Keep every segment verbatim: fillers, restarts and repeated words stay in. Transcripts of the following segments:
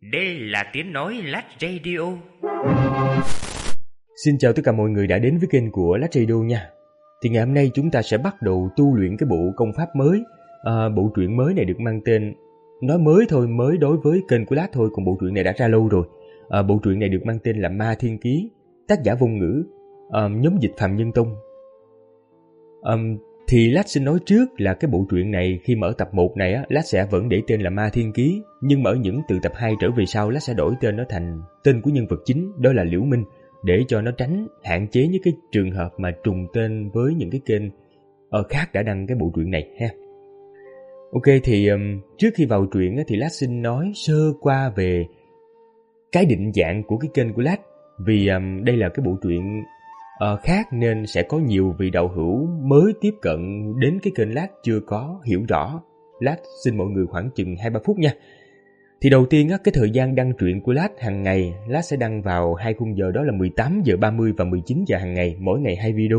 Đây là tiếng nói Lát Radio. Xin chào tất cả mọi người đã đến với kênh của Lát Radio nha. Thì ngày hôm nay chúng ta sẽ bắt đầu tu luyện cái bộ công pháp mới. à, Bộ truyện mới này được mang tên, nói mới thôi, mới đối với kênh của Lát thôi, còn bộ truyện này đã ra lâu rồi. à, Bộ truyện này được mang tên là Ma Thiên Ký, tác giả Vong Ngữ, à, nhóm dịch Phạm Nhân Tông. à, Thì Lát xin nói trước là cái bộ truyện này khi mở tập một này á, Lát sẽ vẫn để tên là Ma Thiên Ký, nhưng mà ở những từ tập hai trở về sau Lát sẽ đổi tên nó thành tên của nhân vật chính, đó là Liễu Minh, để cho nó tránh hạn chế những cái trường hợp mà trùng tên với những cái kênh ở khác đã đăng cái bộ truyện này ha. Ok, thì um, trước khi vào truyện á, thì Lát xin nói sơ qua về cái định dạng của cái kênh của Lát, vì um, đây là cái bộ truyện uh, khác nên sẽ có nhiều vị đạo hữu mới tiếp cận đến cái kênh Lát chưa có hiểu rõ. Lát xin mọi người khoảng chừng hai ba phút nha. Thì đầu tiên á, cái thời gian đăng truyện của Lát hàng ngày, Lát sẽ đăng vào hai khung giờ, đó là mười tám giờ ba mươi và mười chín giờ hàng ngày, mỗi ngày hai video.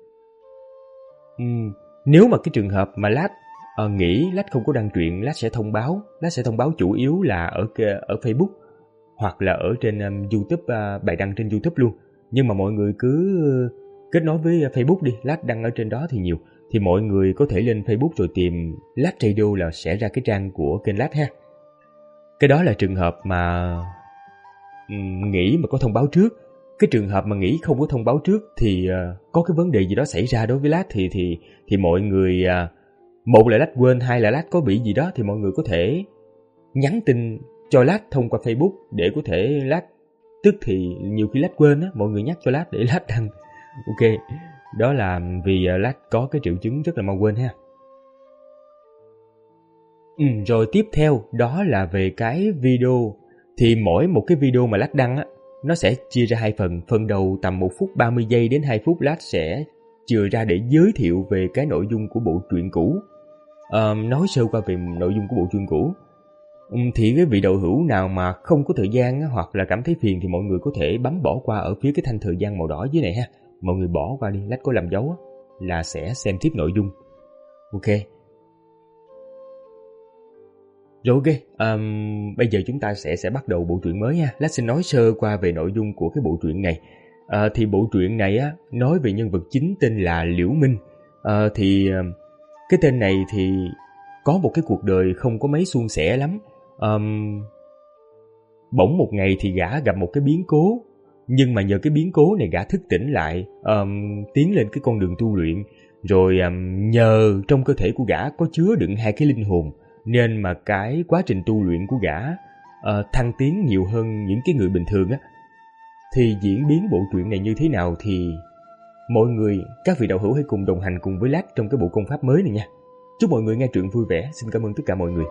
Uhm, nếu mà cái trường hợp mà Lát uh, nghĩ Lát không có đăng truyện, Lát sẽ thông báo, Lát sẽ thông báo chủ yếu là ở ở Facebook hoặc là ở trên um, YouTube, uh, bài đăng trên YouTube luôn. Nhưng mà mọi người cứ kết nối với Facebook đi, Lát đăng ở trên đó thì nhiều. Thì mọi người có thể lên Facebook rồi tìm Lát Radio là sẽ ra cái trang của kênh Lát ha. Cái đó là trường hợp mà um, nghĩ mà có thông báo trước. Cái trường hợp mà nghĩ không có thông báo trước thì uh, có cái vấn đề gì đó xảy ra đối với Lát thì thì thì mọi người uh, một là Lát quên, hai là Lát có bị gì đó thì mọi người có thể nhắn tin cho Lát thông qua Facebook để có thể Lát, tức thì nhiều khi Lát quên á, mọi người nhắc cho Lát để Lát đăng. Ok, đó là vì uh, Lát có cái triệu chứng rất là mau quên ha. Ừ, rồi tiếp theo đó là về cái video. Thì mỗi một cái video mà Lát đăng á, nó sẽ chia ra hai phần. Phần đầu tầm một phút ba mươi giây đến hai phút Lát sẽ chừa ra để giới thiệu về cái nội dung của bộ truyện cũ, à, nói sơ qua về nội dung của bộ truyện cũ. ừ, Thì cái vị đạo hữu nào mà không có thời gian á, hoặc là cảm thấy phiền thì mọi người có thể bấm bỏ qua ở phía cái thanh thời gian màu đỏ dưới này ha. Mọi người bỏ qua đi, Lát có làm dấu á, là sẽ xem tiếp nội dung. Ok. Rồi ok, um, bây giờ chúng ta sẽ sẽ bắt đầu bộ truyện mới nha. Lát xin nói sơ qua về nội dung của cái bộ truyện này. Uh, thì bộ truyện này á, nói về nhân vật chính tên là Liễu Minh. Uh, thì uh, cái tên này thì có một cái cuộc đời không có mấy suôn sẻ lắm. Um, bỗng một ngày thì gã gặp một cái biến cố, nhưng mà nhờ cái biến cố này gã thức tỉnh lại, um, tiến lên cái con đường tu luyện. Rồi um, nhờ trong cơ thể của gã có chứa đựng hai cái linh hồn, nên mà cái quá trình tu luyện của gã uh, thăng tiến nhiều hơn những cái người bình thường á. Thì diễn biến bộ truyện này như thế nào thì mọi người, các vị đạo hữu hãy cùng đồng hành cùng với Lát trong cái bộ công pháp mới này nha. Chúc mọi người nghe truyện vui vẻ. Xin cảm ơn tất cả mọi người.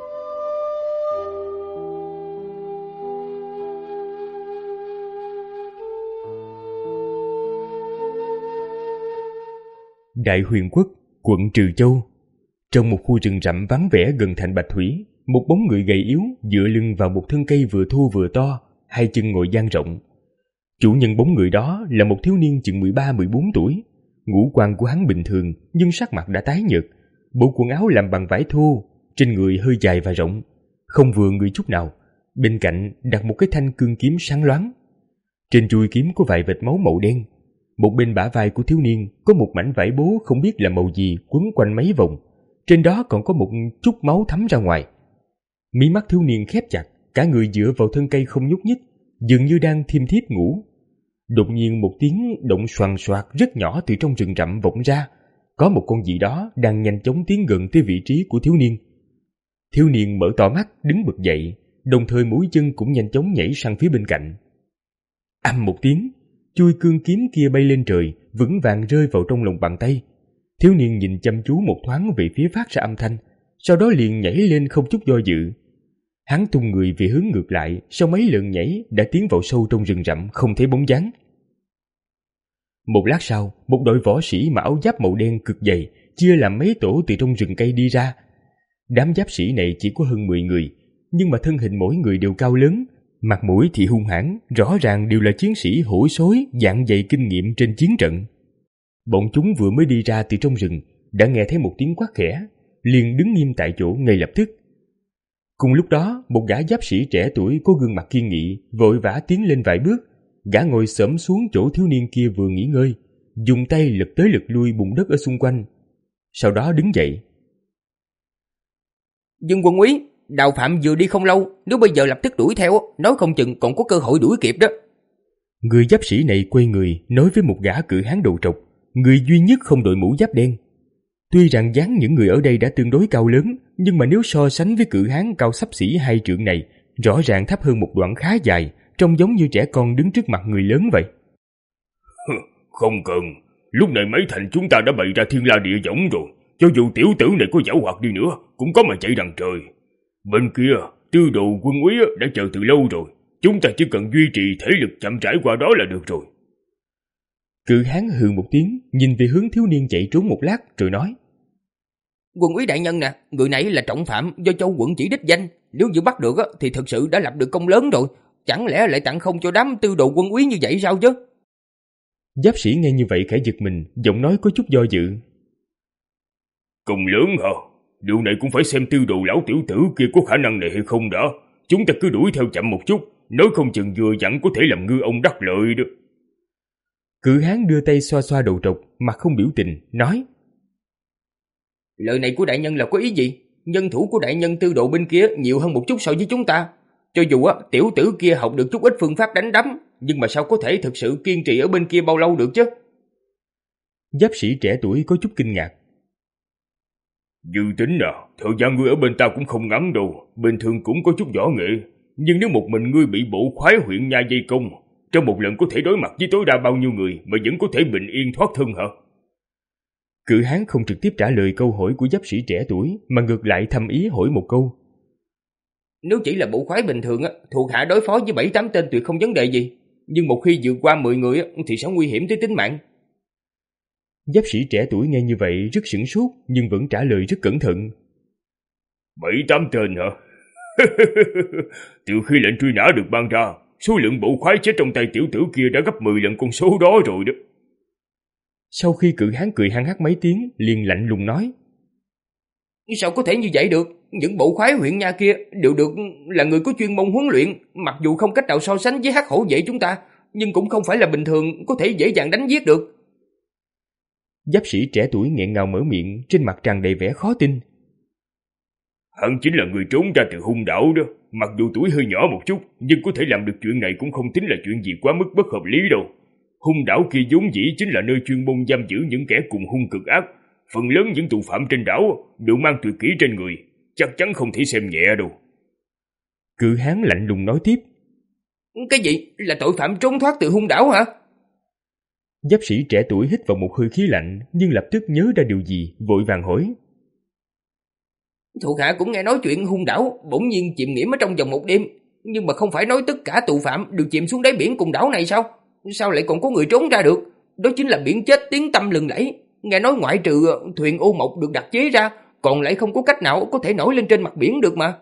Đại Huyền Quốc, quận Trừ Châu. Trong một khu rừng rậm vắng vẻ gần thành Bạch Thủy, một bóng người gầy yếu dựa lưng vào một thân cây vừa thô vừa to, hai chân ngồi dang rộng. Chủ nhân bóng người đó là một thiếu niên chừng mười ba mười bốn tuổi. Ngũ quan của hắn bình thường nhưng sắc mặt đã tái nhợt. Bộ quần áo làm bằng vải thô, trên người hơi dài và rộng, không vừa người chút nào. Bên cạnh đặt một cái thanh cương kiếm sáng loáng. Trên chuôi kiếm có vài vệt máu màu đen. Một bên bả vai của thiếu niên có một mảnh vải bố không biết là màu gì quấn quanh mấy vòng. Trên đó còn có một chút máu thấm ra ngoài. Mí mắt thiếu niên khép chặt, cả người dựa vào thân cây không nhúc nhích, dường như đang thiêm thiếp ngủ. Đột nhiên một tiếng động xoàng xoạc rất nhỏ từ trong rừng rậm vọng ra. Có một con gì đó đang nhanh chóng tiến gần tới vị trí của thiếu niên. Thiếu niên mở to mắt đứng bật dậy, đồng thời mũi chân cũng nhanh chóng nhảy sang phía bên cạnh. Ầm một tiếng, chuôi cương kiếm kia bay lên trời, vững vàng rơi vào trong lòng bàn tay. Thiếu niên nhìn chăm chú một thoáng về phía phát ra âm thanh, sau đó liền nhảy lên không chút do dự. Hắn tung người về hướng ngược lại, sau mấy lần nhảy đã tiến vào sâu trong rừng rậm không thấy bóng dáng. Một lát sau, một đội võ sĩ mặc áo giáp màu đen cực dày chia làm mấy tổ từ trong rừng cây đi ra. Đám giáp sĩ này chỉ có hơn mười người, nhưng mà thân hình mỗi người đều cao lớn, mặt mũi thì hung hãn, rõ ràng đều là chiến sĩ hổ xối dạng dày kinh nghiệm trên chiến trận. Bọn chúng vừa mới đi ra từ trong rừng đã nghe thấy một tiếng quát khẽ, liền đứng nghiêm tại chỗ ngay lập tức. Cùng lúc đó, một gã giáp sĩ trẻ tuổi có gương mặt kiên nghị vội vã tiến lên vài bước. Gã ngồi xổm xuống chỗ thiếu niên kia vừa nghỉ ngơi, dùng tay lật tới lật lui bùn đất ở xung quanh. Sau đó đứng dậy. Dương quân úy, Đào Phạm vừa đi không lâu, nếu bây giờ lập tức đuổi theo, nói không chừng còn có cơ hội đuổi kịp đó. Người giáp sĩ này quay người nói với một gã cự hán đầu trọc, người duy nhất không đội mũ giáp đen. Tuy rằng dáng những người ở đây đã tương đối cao lớn, nhưng mà nếu so sánh với cự hán cao xấp xỉ hai trượng này, rõ ràng thấp hơn một đoạn khá dài, trông giống như trẻ con đứng trước mặt người lớn vậy. Không cần, lúc này mấy thành chúng ta đã bày ra thiên la địa võng rồi, cho dù tiểu tử này có giảo hoạt đi nữa, cũng có mà chạy đằng trời. Bên kia, tư đồ quân úy đã chờ từ lâu rồi, chúng ta chỉ cần duy trì thể lực chậm rãi qua đó là được rồi. Cự hán hừ một tiếng, nhìn về hướng thiếu niên chạy trốn một lát rồi nói: Quân úy đại nhân nè, người này là trọng phạm do châu quận chỉ đích danh, nếu như bắt được thì thực sự đã lập được công lớn rồi, chẳng lẽ lại tặng không cho đám tư đồ quân úy như vậy sao chứ? Giáp sĩ nghe như vậy khẽ giật mình, giọng nói có chút do dự. Công lớn hả? Điều này cũng phải xem tư đồ lão tiểu tử kia có khả năng này hay không đã. Chúng ta cứ đuổi theo chậm một chút, nói không chừng vừa dặn có thể làm ngư ông đắc lợi đó. Cự hán đưa tay xoa xoa đầu trọc, mặt không biểu tình, nói: Lời này của đại nhân là có ý gì? Nhân thủ của đại nhân tư độ bên kia nhiều hơn một chút so với chúng ta. Cho dù á tiểu tử kia học được chút ít phương pháp đánh đấm, nhưng mà sao có thể thực sự kiên trì ở bên kia bao lâu được chứ? Giáp sĩ trẻ tuổi có chút kinh ngạc. Dự tính à, thời gian ngươi ở bên ta cũng không ngắn đâu, bình thường cũng có chút võ nghệ, nhưng nếu một mình ngươi bị bộ khoái huyện nha dây công, trong một lần có thể đối mặt với tối đa bao nhiêu người mà vẫn có thể bình yên thoát thân hả? Cự hán không trực tiếp trả lời câu hỏi của giáp sĩ trẻ tuổi, mà ngược lại thầm ý hỏi một câu. Nếu chỉ là bộ khoái bình thường á, thuộc hạ đối phó với bảy tám tên tuyệt không vấn đề gì, nhưng một khi vượt qua mười người á, thì sẽ nguy hiểm tới tính mạng. Giáp sĩ trẻ tuổi nghe như vậy rất sửng sốt, nhưng vẫn trả lời rất cẩn thận. Bảy tám tên hả? Từ khi lệnh truy nã được ban ra, số lượng bộ khoái chết trong tay tiểu tử kia đã gấp mười lần con số đó rồi đó. Sau khi cự hán cười hăng hắc mấy tiếng, liền lạnh lùng nói: Sao có thể như vậy được? Những bộ khoái huyện nha kia đều được là người có chuyên môn huấn luyện, mặc dù không cách nào so sánh với hắc hổ vệ chúng ta, nhưng cũng không phải là bình thường có thể dễ dàng đánh giết được. Giáp sĩ trẻ tuổi nghẹn ngào mở miệng, trên mặt tràn đầy vẻ khó tin. Hắn chính là người trốn ra từ hung đảo đó, mặc dù tuổi hơi nhỏ một chút, nhưng có thể làm được chuyện này cũng không tính là chuyện gì quá mức bất hợp lý đâu. Hung đảo kia vốn dĩ chính là nơi chuyên môn giam giữ những kẻ cùng hung cực ác, phần lớn những tù phạm trên đảo đều mang tuyệt kỹ trên người, chắc chắn không thể xem nhẹ đâu. Cự hán lạnh lùng nói tiếp: Cái gì? Là tội phạm trốn thoát từ hung đảo hả? Giáp sĩ trẻ tuổi hít vào một hơi khí lạnh, nhưng lập tức nhớ ra điều gì, vội vàng hỏi: Thuộc hạ cũng nghe nói chuyện hung đảo bỗng nhiên chìm nghỉm ở trong vòng một đêm, nhưng mà không phải nói tất cả tù phạm đều chìm xuống đáy biển cùng đảo này sao? Sao lại còn có người trốn ra được? Đó chính là biển chết tiếng tăm lừng lẫy. Nghe nói ngoại trừ thuyền ô mộc được đặc chế ra, còn lại không có cách nào có thể nổi lên trên mặt biển được mà.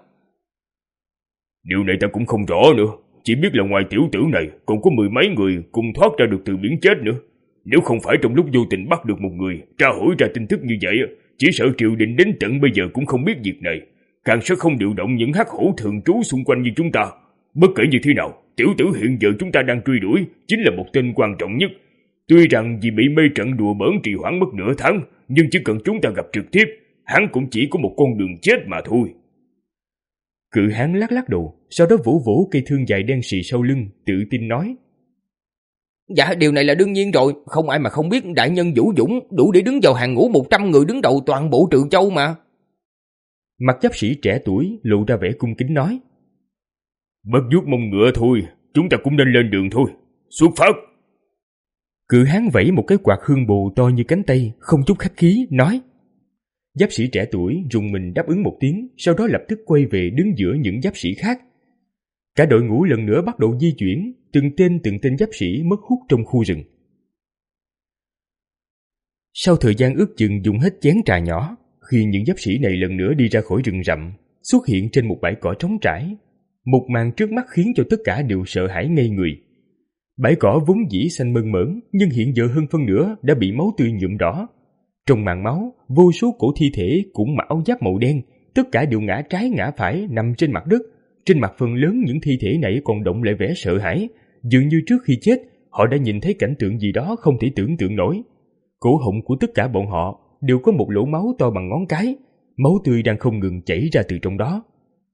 Điều này ta cũng không rõ nữa, chỉ biết là ngoài tiểu tử này còn có mười mấy người cùng thoát ra được từ biển chết nữa. Nếu không phải trong lúc vô tình bắt được một người tra hỏi ra tin tức như vậy, chỉ sợ triều đình đến tận bây giờ cũng không biết việc này, càng sẽ không điều động những hắc hổ thường trú xung quanh như chúng ta. Bất kể như thế nào, tiểu tử hiện giờ chúng ta đang truy đuổi chính là một tên quan trọng nhất. Tuy rằng vì bị mê trận đùa bỡn trì hoãn mất nửa tháng, nhưng chỉ cần chúng ta gặp trực tiếp, hắn cũng chỉ có một con đường chết mà thôi. Cự hán lắc lắc đầu, sau đó vỗ vỗ cây thương dài đen xì sau lưng, tự tin nói: Dạ, điều này là đương nhiên rồi, không ai mà không biết đại nhân vũ dũng đủ để đứng vào hàng ngũ một trăm người đứng đầu toàn bộ Trừ Châu mà. Mặt giáp sĩ trẻ tuổi lộ ra vẻ cung kính nói: Bất vuốt mông ngựa thôi, chúng ta cũng nên lên đường thôi. Xuất phát! Cự hán vẫy một cái quạt hương bồ to như cánh tay, không chút khách khí, nói. Giáp sĩ trẻ tuổi rùng mình đáp ứng một tiếng, sau đó lập tức quay về đứng giữa những giáp sĩ khác. Cả đội ngũ lần nữa bắt đầu di chuyển, từng tên từng tên giáp sĩ mất hút trong khu rừng. Sau thời gian ước chừng dùng hết chén trà nhỏ, khi những giáp sĩ này lần nữa đi ra khỏi rừng rậm, xuất hiện trên một bãi cỏ trống trải, một màn trước mắt khiến cho tất cả đều sợ hãi ngây người. Bãi cỏ vốn dĩ xanh mơn mởn, nhưng hiện giờ hơn phân nửa đã bị máu tươi nhuộm đỏ. Trong màn máu, vô số cổ thi thể cũng mặc áo giáp màu đen, tất cả đều ngã trái ngã phải nằm trên mặt đất. Trên mặt phần lớn những thi thể này còn động lại vẻ sợ hãi, dường như trước khi chết họ đã nhìn thấy cảnh tượng gì đó không thể tưởng tượng nổi. Cổ họng của tất cả bọn họ đều có một lỗ máu to bằng ngón cái, máu tươi đang không ngừng chảy ra từ trong đó.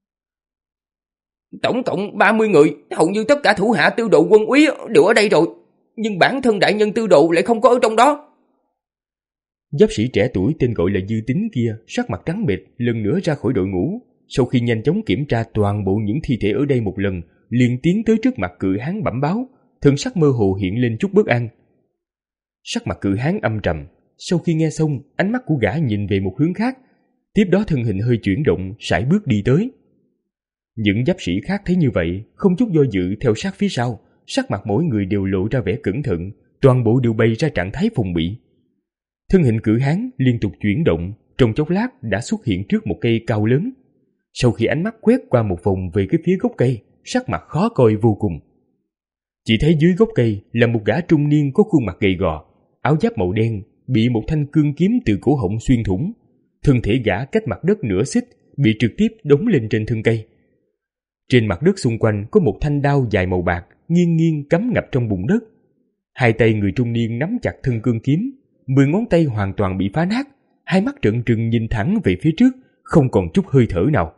Tổng cộng ba mươi người, hầu như tất cả thủ hạ Tư Độ Quân úy đều ở đây rồi, nhưng bản thân đại nhân Tư Độ lại không có ở trong đó. Giáp sĩ trẻ tuổi tên gọi là Dư Tính kia sắc mặt trắng bệch lần nữa ra khỏi đội ngũ. Sau khi nhanh chóng kiểm tra toàn bộ những thi thể ở đây một lần, liền tiến tới trước mặt cự hán bẩm báo, thần sắc mơ hồ hiện lên chút bất an. Sắc mặt cự hán âm trầm, sau khi nghe xong, ánh mắt của gã nhìn về một hướng khác, tiếp đó thân hình hơi chuyển động, sải bước đi tới. Những giáp sĩ khác thấy như vậy, không chút do dự theo sát phía sau, sắc mặt mỗi người đều lộ ra vẻ cẩn thận, toàn bộ đều bày ra trạng thái phòng bị. Thân hình cự hán liên tục chuyển động, trong chốc lát đã xuất hiện trước một cây cao lớn. Sau khi ánh mắt quét qua một vòng về cái phía gốc cây, sắc mặt khó coi vô cùng. Chỉ thấy dưới gốc cây là một gã trung niên có khuôn mặt gầy gò, áo giáp màu đen, bị một thanh cương kiếm từ cổ họng xuyên thủng. Thân thể gã cách mặt đất nửa xích, bị trực tiếp đóng lên trên thân cây. Trên mặt đất xung quanh có một thanh đao dài màu bạc, nghiêng nghiêng cắm ngập trong bùn đất. Hai tay người trung niên nắm chặt thân cương kiếm, mười ngón tay hoàn toàn bị phá nát, hai mắt trợn trừng nhìn thẳng về phía trước, không còn chút hơi thở nào.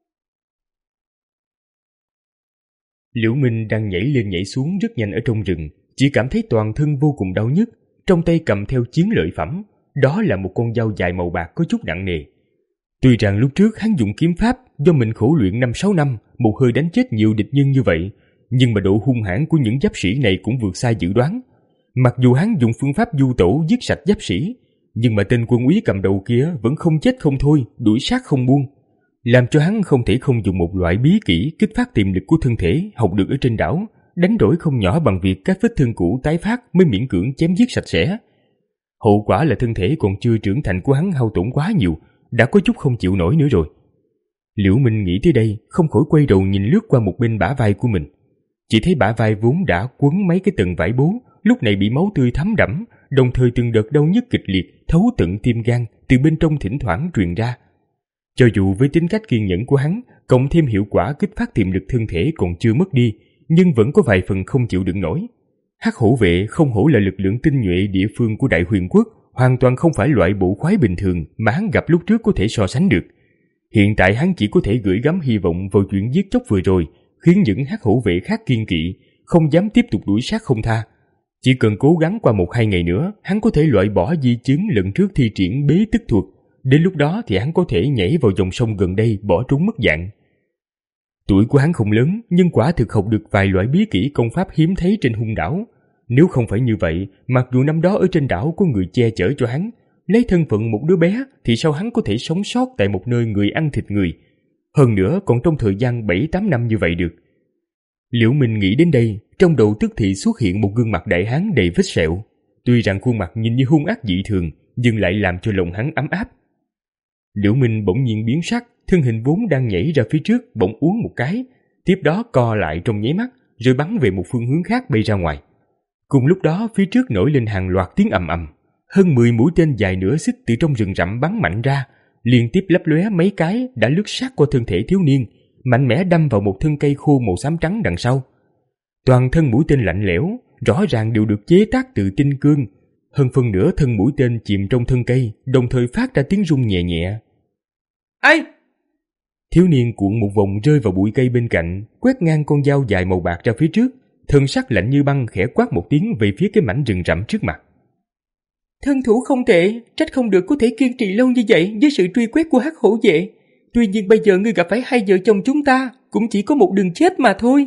Liễu Minh đang nhảy lên nhảy xuống rất nhanh ở trong rừng, chỉ cảm thấy toàn thân vô cùng đau nhức, trong tay cầm theo chiến lợi phẩm, đó là một con dao dài màu bạc có chút nặng nề. Tuy rằng lúc trước hắn dùng kiếm pháp do mình khổ luyện năm sáu năm, một hơi đánh chết nhiều địch nhân như vậy, nhưng mà độ hung hãn của những giáp sĩ này cũng vượt xa dự đoán. Mặc dù hắn dùng phương pháp du tổ giết sạch giáp sĩ, nhưng mà tên quân úy cầm đầu kia vẫn không chết không thôi, đuổi sát không buông, làm cho hắn không thể không dùng một loại bí kỹ kích phát tiềm lực của thân thể học được ở trên đảo, đánh đổi không nhỏ bằng việc các vết thương cũ tái phát mới miễn cưỡng chém giết sạch sẽ. Hậu quả là thân thể còn chưa trưởng thành của hắn hao tổn quá nhiều, đã có chút không chịu nổi nữa rồi. Liễu Minh nghĩ tới đây, không khỏi quay đầu nhìn lướt qua một bên bả vai của mình. Chỉ thấy bả vai vốn đã quấn mấy cái tầng vải bố, lúc này bị máu tươi thấm đẫm, đồng thời từng đợt đau nhức kịch liệt thấu tận tim gan từ bên trong thỉnh thoảng truyền ra. Cho dù với tính cách kiên nhẫn của hắn, cộng thêm hiệu quả kích phát tiềm lực thân thể còn chưa mất đi, nhưng vẫn có vài phần không chịu đựng nổi. Hắc hổ vệ không hổ là lực lượng tinh nhuệ địa phương của Đại Huyền Quốc, hoàn toàn không phải loại bộ khoái bình thường mà hắn gặp lúc trước có thể so sánh được. Hiện tại hắn chỉ có thể gửi gắm hy vọng vào chuyện giết chóc vừa rồi, khiến những hắc hổ vệ khác kiên kỵ, không dám tiếp tục đuổi sát không tha. Chỉ cần cố gắng qua một hai ngày nữa, hắn có thể loại bỏ di chứng lần trước thi triển bế tức thuật. Đến lúc đó thì hắn có thể nhảy vào dòng sông gần đây bỏ trốn mất dạng. Tuổi của hắn không lớn, nhưng quả thực học được vài loại bí kỹ công pháp hiếm thấy trên hung đảo. Nếu không phải như vậy, mặc dù năm đó ở trên đảo có người che chở cho hắn, lấy thân phận một đứa bé thì sao hắn có thể sống sót tại một nơi người ăn thịt người, hơn nữa còn trong thời gian bảy tám năm như vậy được. Liễu Minh nghĩ đến đây, trong đầu tức thì xuất hiện một gương mặt đại hán đầy vết sẹo. Tuy rằng khuôn mặt nhìn như hung ác dị thường, nhưng lại làm cho lòng hắn ấm áp. Liễu Minh bỗng nhiên biến sắc, thân hình vốn đang nhảy ra phía trước bỗng uốn một cái, tiếp đó co lại trong nháy mắt, rồi bắn về một phương hướng khác bay ra ngoài. Cùng lúc đó phía trước nổi lên hàng loạt tiếng ầm ầm, hơn mười mũi tên dài nửa xích từ trong rừng rậm bắn mạnh ra, liên tiếp lấp lóe mấy cái đã lướt sát qua thân thể thiếu niên, mạnh mẽ đâm vào một thân cây khô màu xám trắng đằng sau. Toàn thân mũi tên lạnh lẽo, rõ ràng đều được chế tác từ tinh cương, hơn phân nửa thân mũi tên chìm trong thân cây, đồng thời phát ra tiếng rung nhẹ nhẹ. Ai? Thiếu niên cuộn một vòng rơi vào bụi cây bên cạnh, quét ngang con dao dài màu bạc ra phía trước, thân sắc lạnh như băng khẽ quát một tiếng về phía cái mảnh rừng rậm trước mặt. Thân thủ không tệ, trách không được có thể kiên trì lâu như vậy với sự truy quét của hắc hổ vệ. Tuy nhiên bây giờ ngươi gặp phải hai vợ chồng chúng ta, cũng chỉ có một đường chết mà thôi.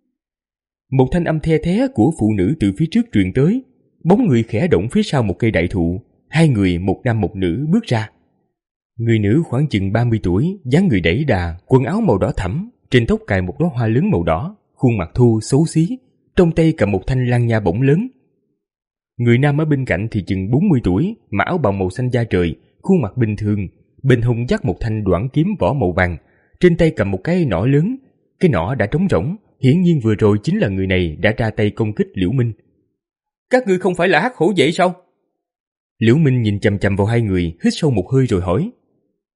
Một thanh âm the thé của phụ nữ từ phía trước truyền tới, bóng người khẽ động phía sau một cây đại thụ, hai người một nam một nữ bước ra. Người nữ khoảng chừng ba mươi tuổi, dáng người đẩy đà, quần áo màu đỏ thẫm, trên tóc cài một đóa hoa lớn màu đỏ, khuôn mặt thu xấu xí, trong tay cầm một thanh lan nha bổng lớn. Người nam ở bên cạnh thì chừng bốn mươi tuổi, mặc áo bào màu xanh da trời, khuôn mặt bình thường, bên hông dắt một thanh đoản kiếm vỏ màu vàng, trên tay cầm một cái nỏ lớn, cái nỏ đã trống rỗng, hiển nhiên vừa rồi chính là người này đã ra tay công kích Liễu Minh. Các ngươi không phải là hắc hổ vệ sao? Liễu Minh nhìn chằm chằm vào hai người, hít sâu một hơi rồi hỏi.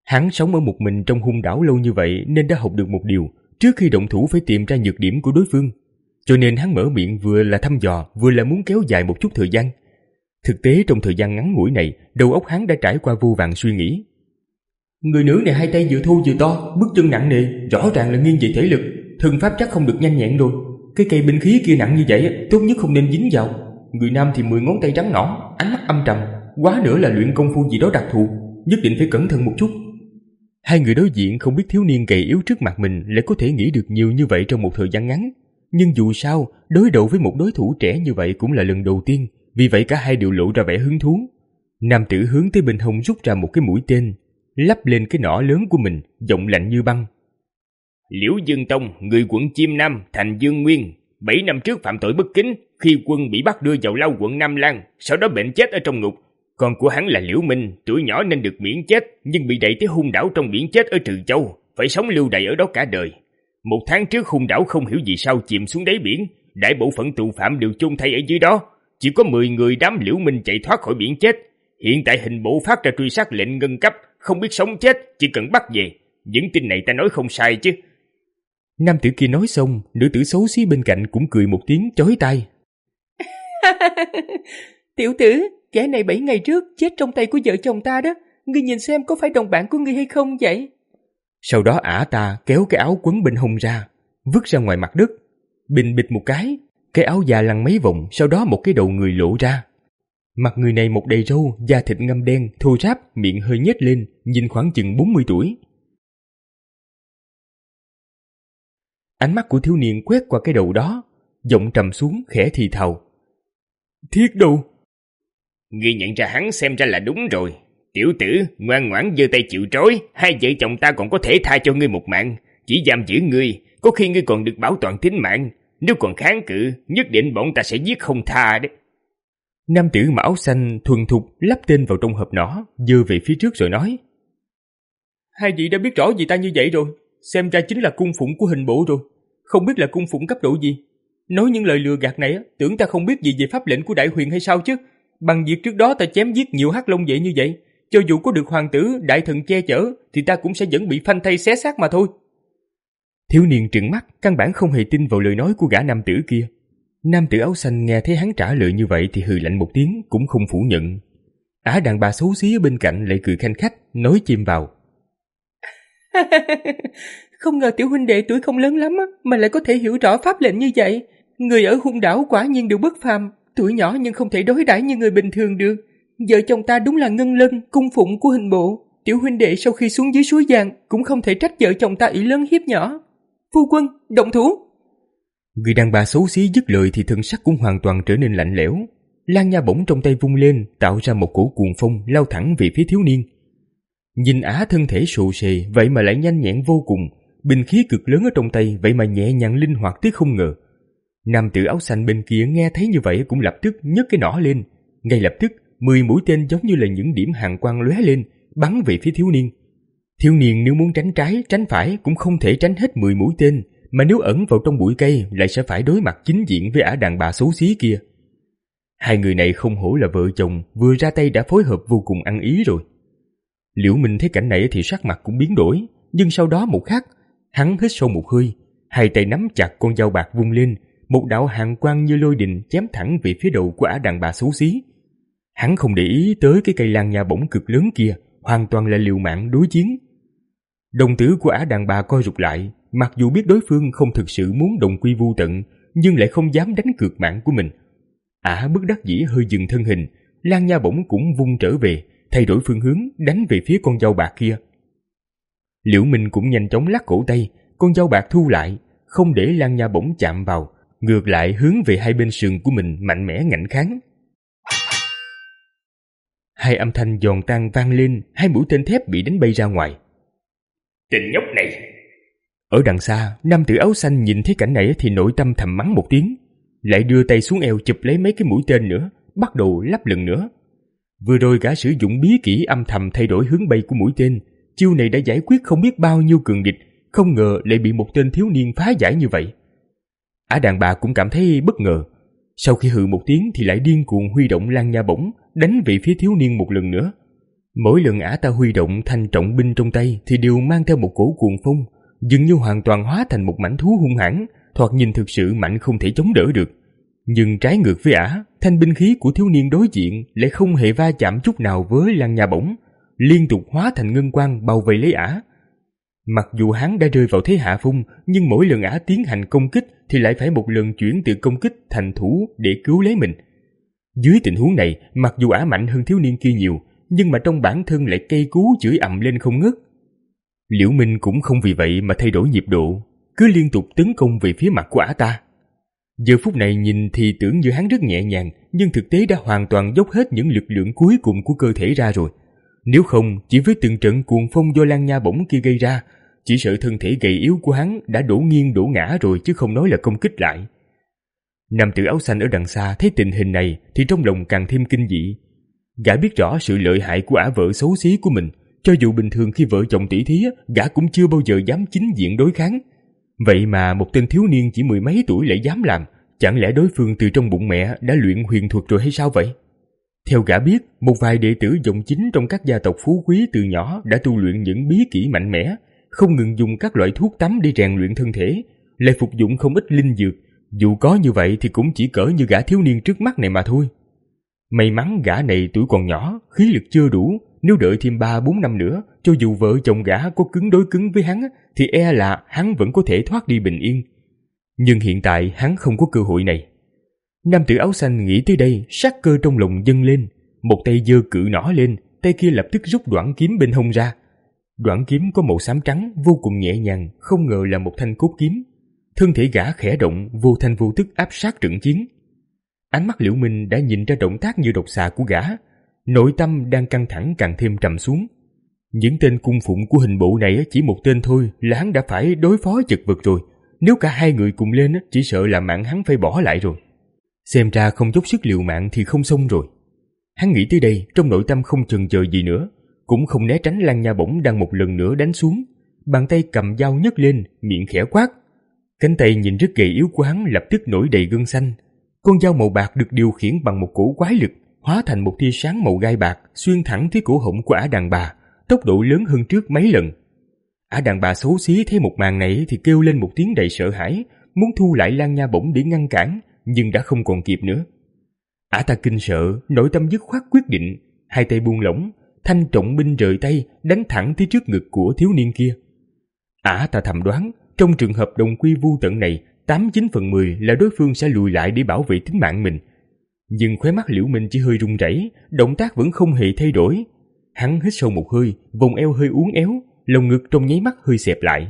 Hắn sống ở một mình trong hung đảo lâu như vậy nên đã học được một điều, trước khi động thủ phải tìm ra nhược điểm của đối phương. Cho nên hắn mở miệng vừa là thăm dò, vừa là muốn kéo dài một chút thời gian. Thực tế trong thời gian ngắn ngủi này, đầu óc hắn đã trải qua vô vàn suy nghĩ. Người nữ này hai tay vừa thô vừa to, bước chân nặng nề, rõ ràng là nghiêng về thể lực, thân pháp chắc không được nhanh nhẹn rồi. Cái cây binh khí kia nặng như vậy, tốt nhất không nên dính vào. Người nam thì mười ngón tay trắng nõn, ánh mắt âm trầm, quá nữa là luyện công phu gì đó đặc thù, nhất định phải cẩn thận một chút. Hai người đối diện không biết thiếu niên gầy yếu trước mặt mình lại có thể nghĩ được nhiều như vậy trong một thời gian ngắn. Nhưng dù sao, đối đầu với một đối thủ trẻ như vậy cũng là lần đầu tiên, vì vậy cả hai đều lộ ra vẻ hứng thú. Nam tử hướng tới bên hông rút ra một cái mũi tên, lắp lên cái nỏ lớn của mình, giọng lạnh như băng. Liễu Dương Tông, người quận Chiêm Nam, thành Dương Nguyên, bảy năm trước phạm tội bất kính, khi quân bị bắt đưa vào lao quận Nam Lan, sau đó bệnh chết ở trong ngục. Con của hắn là Liễu Minh, tuổi nhỏ nên được miễn chết, nhưng bị đẩy tới hung đảo trong biển chết ở Trừ Châu, phải sống lưu đày ở đó cả đời. Một tháng trước hung đảo không hiểu vì sao chìm xuống đáy biển, đại bộ phận tù phạm đều chôn thay ở dưới đó, chỉ có mười người đám Liễu Minh chạy thoát khỏi biển chết. Hiện tại hình bộ phát ra truy sát lệnh ngân cấp, không biết sống chết, chỉ cần bắt về. Những tin này ta nói không sai chứ. Nam tử kia nói xong, nữ tử xấu xí bên cạnh cũng cười một tiếng chói tai. Tiểu tử, kẻ này bảy ngày trước chết trong tay của vợ chồng ta đó, ngươi nhìn xem có phải đồng bạn của ngươi hay không vậy? Sau đó ả ta kéo cái áo quấn bên hông ra, vứt ra ngoài mặt đất, bình bịch một cái, cái áo da lăn mấy vòng, sau đó một cái đầu người lộ ra. Mặt người này một đầy râu, da thịt ngăm đen, thô ráp, miệng hơi nhếch lên, nhìn khoảng chừng bốn mươi tuổi. Ánh mắt của thiếu niên quét qua cái đầu đó, giọng trầm xuống khẽ thì thào. Thiết đâu? Ngươi nhận ra hắn xem ra là đúng rồi. Tiểu tử, ngoan ngoãn giơ tay chịu trói, hai vợ chồng ta còn có thể tha cho ngươi một mạng. Chỉ giam giữ ngươi, có khi ngươi còn được bảo toàn tính mạng. Nếu còn kháng cự, nhất định bọn ta sẽ giết không tha đấy. Nam tử mặc áo xanh thuần thục lắp tên vào trong hộp nỏ, giơ về phía trước rồi nói. Hai vị đã biết rõ gì ta như vậy rồi, xem ra chính là cung phụng của hình bộ rồi. Không biết là cung phụng cấp độ gì. Nói những lời lừa gạt này, tưởng ta không biết gì về pháp lệnh của đại huyền hay sao chứ. Bằng việc trước đó ta chém giết nhiều hắc long vệ như vậy, cho dù có được hoàng tử, đại thần che chở, thì ta cũng sẽ vẫn bị phanh thây xé xác mà thôi. Thiếu niên trừng mắt, căn bản không hề tin vào lời nói của gã nam tử kia. Nam tử áo xanh nghe thấy hắn trả lời như vậy thì hừ lạnh một tiếng, cũng không phủ nhận. Ả đàn bà xấu xí ở bên cạnh lại cười khanh khách, nói chìm vào. Không ngờ tiểu huynh đệ tuổi không lớn lắm mà lại có thể hiểu rõ pháp lệnh như vậy. Người ở hung đảo quả nhiên đều bất phàm, tuổi nhỏ nhưng không thể đối đãi như người bình thường được. Vợ chồng ta đúng là ngân lân, cung phụng của hình bộ. Tiểu huynh đệ sau khi xuống dưới suối vàng cũng không thể trách vợ chồng ta ỷ lớn hiếp nhỏ. Phu quân, động thủ! Người đàn bà xấu xí dứt lời thì thân sắc cũng hoàn toàn trở nên lạnh lẽo. Lan nha bổng trong tay vung lên, tạo ra một cổ cuồng phong lao thẳng về phía thiếu niên. Nhìn Ả thân thể sồ sề, vậy mà lại nhanh nhẹn vô cùng, binh khí cực lớn ở trong tay, vậy mà nhẹ nhàng linh hoạt tới không ngờ. Nam tử áo xanh bên kia nghe thấy như vậy cũng lập tức nhấc cái nỏ lên, ngay lập tức mười mũi tên giống như là những điểm hàn quang lóe lên, bắn về phía thiếu niên. Thiếu niên nếu muốn tránh trái, tránh phải cũng không thể tránh hết mười mũi tên, mà nếu ẩn vào trong bụi cây lại sẽ phải đối mặt chính diện với Ả đàn bà xấu xí kia. Hai người này không hổ là vợ chồng, vừa ra tay đã phối hợp vô cùng ăn ý rồi. Liễu Minh thấy cảnh này thì sắc mặt cũng biến đổi, nhưng sau đó một khắc, hắn hít sâu một hơi, hai tay nắm chặt con dao bạc vung lên, một đạo hàn quang như lôi đình chém thẳng về phía đầu của Ả đàn bà xấu xí. Hắn không để ý tới cái cây lan nha bổng cực lớn kia, hoàn toàn là liều mạng đối chiến. Đồng tử của Ả đàn bà co rụt lại, mặc dù biết đối phương không thực sự muốn đồng quy vu tận, nhưng lại không dám đánh cược mạng của mình. Ả bất đắc dĩ hơi dừng thân hình, lan nha bổng cũng vung trở về, thay đổi phương hướng đánh về phía con dao bạc kia. Liễu Minh cũng nhanh chóng lắc cổ tay, con dao bạc thu lại, không để lan nha bổng chạm vào, ngược lại hướng về hai bên sườn của mình mạnh mẽ ngạnh kháng. Hai âm thanh giòn tan vang lên, hai mũi tên thép bị đánh bay ra ngoài. Tên nhóc này! Ở đằng xa, nam tử áo xanh nhìn thấy cảnh này thì nội tâm thầm mắng một tiếng, lại đưa tay xuống eo chụp lấy mấy cái mũi tên nữa, bắt đầu lắp lần nữa. Vừa rồi gã sử dụng bí kỹ âm thầm thay đổi hướng bay của mũi tên, chiêu này đã giải quyết không biết bao nhiêu cường địch, không ngờ lại bị một tên thiếu niên phá giải như vậy. Ả đàn bà cũng cảm thấy bất ngờ, sau khi hừ một tiếng thì lại điên cuồng huy động lan nha bổng đánh về phía thiếu niên một lần nữa. Mỗi lần ả ta huy động thanh trọng binh trong tay thì đều mang theo một cổ cuồng phong, dường như hoàn toàn hóa thành một mãnh thú hung hãn, thoạt nhìn thực sự mạnh không thể chống đỡ được. Nhưng trái ngược với ả, thanh binh khí của thiếu niên đối diện lại không hề va chạm chút nào với Lăng Nha Bổng, liên tục hóa thành ngân quang bao vây lấy ả. Mặc dù hắn đã rơi vào thế hạ phong, nhưng mỗi lần ả tiến hành công kích thì lại phải một lần chuyển từ công kích thành thủ để cứu lấy mình. Dưới tình huống này, mặc dù ả mạnh hơn thiếu niên kia nhiều, nhưng mà trong bản thân lại cây cú chửi ầm lên không ngớt. Liễu Minh cũng không vì vậy mà thay đổi nhịp độ, cứ liên tục tấn công về phía mặt của ả ta. Giờ phút này nhìn thì tưởng như hắn rất nhẹ nhàng, nhưng thực tế đã hoàn toàn dốc hết những lực lượng cuối cùng của cơ thể ra rồi. Nếu không, chỉ với từng trận cuồng phong do Lăng Nha Bổng kia gây ra, chỉ sợ thân thể gầy yếu của hắn đã đổ nghiêng đổ ngã rồi chứ không nói là công kích lại. Nam tử áo xanh ở đằng xa thấy tình hình này thì trong lòng càng thêm kinh dị. Gã biết rõ sự lợi hại của ả vợ xấu xí của mình, cho dù bình thường khi vợ chồng tỷ thí, gã cũng chưa bao giờ dám chính diện đối kháng. Vậy mà một tên thiếu niên chỉ mười mấy tuổi lại dám làm, chẳng lẽ đối phương từ trong bụng mẹ đã luyện huyền thuật rồi hay sao vậy? Theo gã biết, một vài đệ tử dòng chính trong các gia tộc phú quý từ nhỏ đã tu luyện những bí kỹ mạnh mẽ, không ngừng dùng các loại thuốc tắm để rèn luyện thân thể, lại phục dụng không ít linh dược, dù có như vậy thì cũng chỉ cỡ như gã thiếu niên trước mắt này mà thôi. May mắn gã này tuổi còn nhỏ, khí lực chưa đủ, nếu đợi thêm ba bốn năm nữa, cho dù vợ chồng gã có cứng đối cứng với hắn thì e là hắn vẫn có thể thoát đi bình yên. Nhưng hiện tại hắn không có cơ hội này. Nam tử áo xanh nghĩ tới đây, sát cơ trong lòng dâng lên, một tay giơ cự nỏ lên, tay kia lập tức rút đoạn kiếm bên hông ra. Đoạn kiếm có màu xám trắng, vô cùng nhẹ nhàng, không ngờ là một thanh cốt kiếm. Thân thể gã khẽ động, vô thanh vô tức áp sát trận chiến. Ánh mắt Liễu Minh đã nhìn ra động tác như độc xà của gã, nội tâm đang căng thẳng càng thêm trầm xuống. Những tên cung phụng của hình bộ này chỉ một tên thôi là hắn đã phải đối phó chật vật rồi, nếu cả hai người cùng lên chỉ sợ là mạng hắn phải bỏ lại rồi. Xem ra không dốc sức liều mạng thì không xong rồi. Hắn nghĩ tới đây, trong nội tâm không chần chờ gì nữa, cũng không né tránh Lăng Nha Bổng đang một lần nữa đánh xuống, bàn tay cầm dao nhấc lên, miệng khẽ quát. Cánh tay nhìn rất gầy yếu của hắn lập tức nổi đầy gân xanh. Con dao màu bạc được điều khiển bằng một cổ quái lực, hóa thành một tia sáng màu gai bạc xuyên thẳng tới cổ họng của ả đàn bà, tốc độ lớn hơn trước mấy lần. Ả đàn bà xấu xí thấy một màn này thì kêu lên một tiếng đầy sợ hãi, muốn thu lại Lăng Nha Bổng để ngăn cản, nhưng đã không còn kịp nữa. Ả ta kinh sợ, nội tâm dứt khoát quyết định, hai tay buông lỏng, thanh trọng binh rời tay đánh thẳng tới trước ngực của thiếu niên kia. Ả ta thầm đoán, trong trường hợp đồng quy vu tận này, tám chín phần mười là đối phương sẽ lùi lại để bảo vệ tính mạng mình. Nhưng khóe mắt Liễu Minh chỉ hơi run rẩy, động tác vẫn không hề thay đổi. Hắn hít sâu một hơi, vòng eo hơi uốn éo, lồng ngực trong nháy mắt hơi xẹp lại.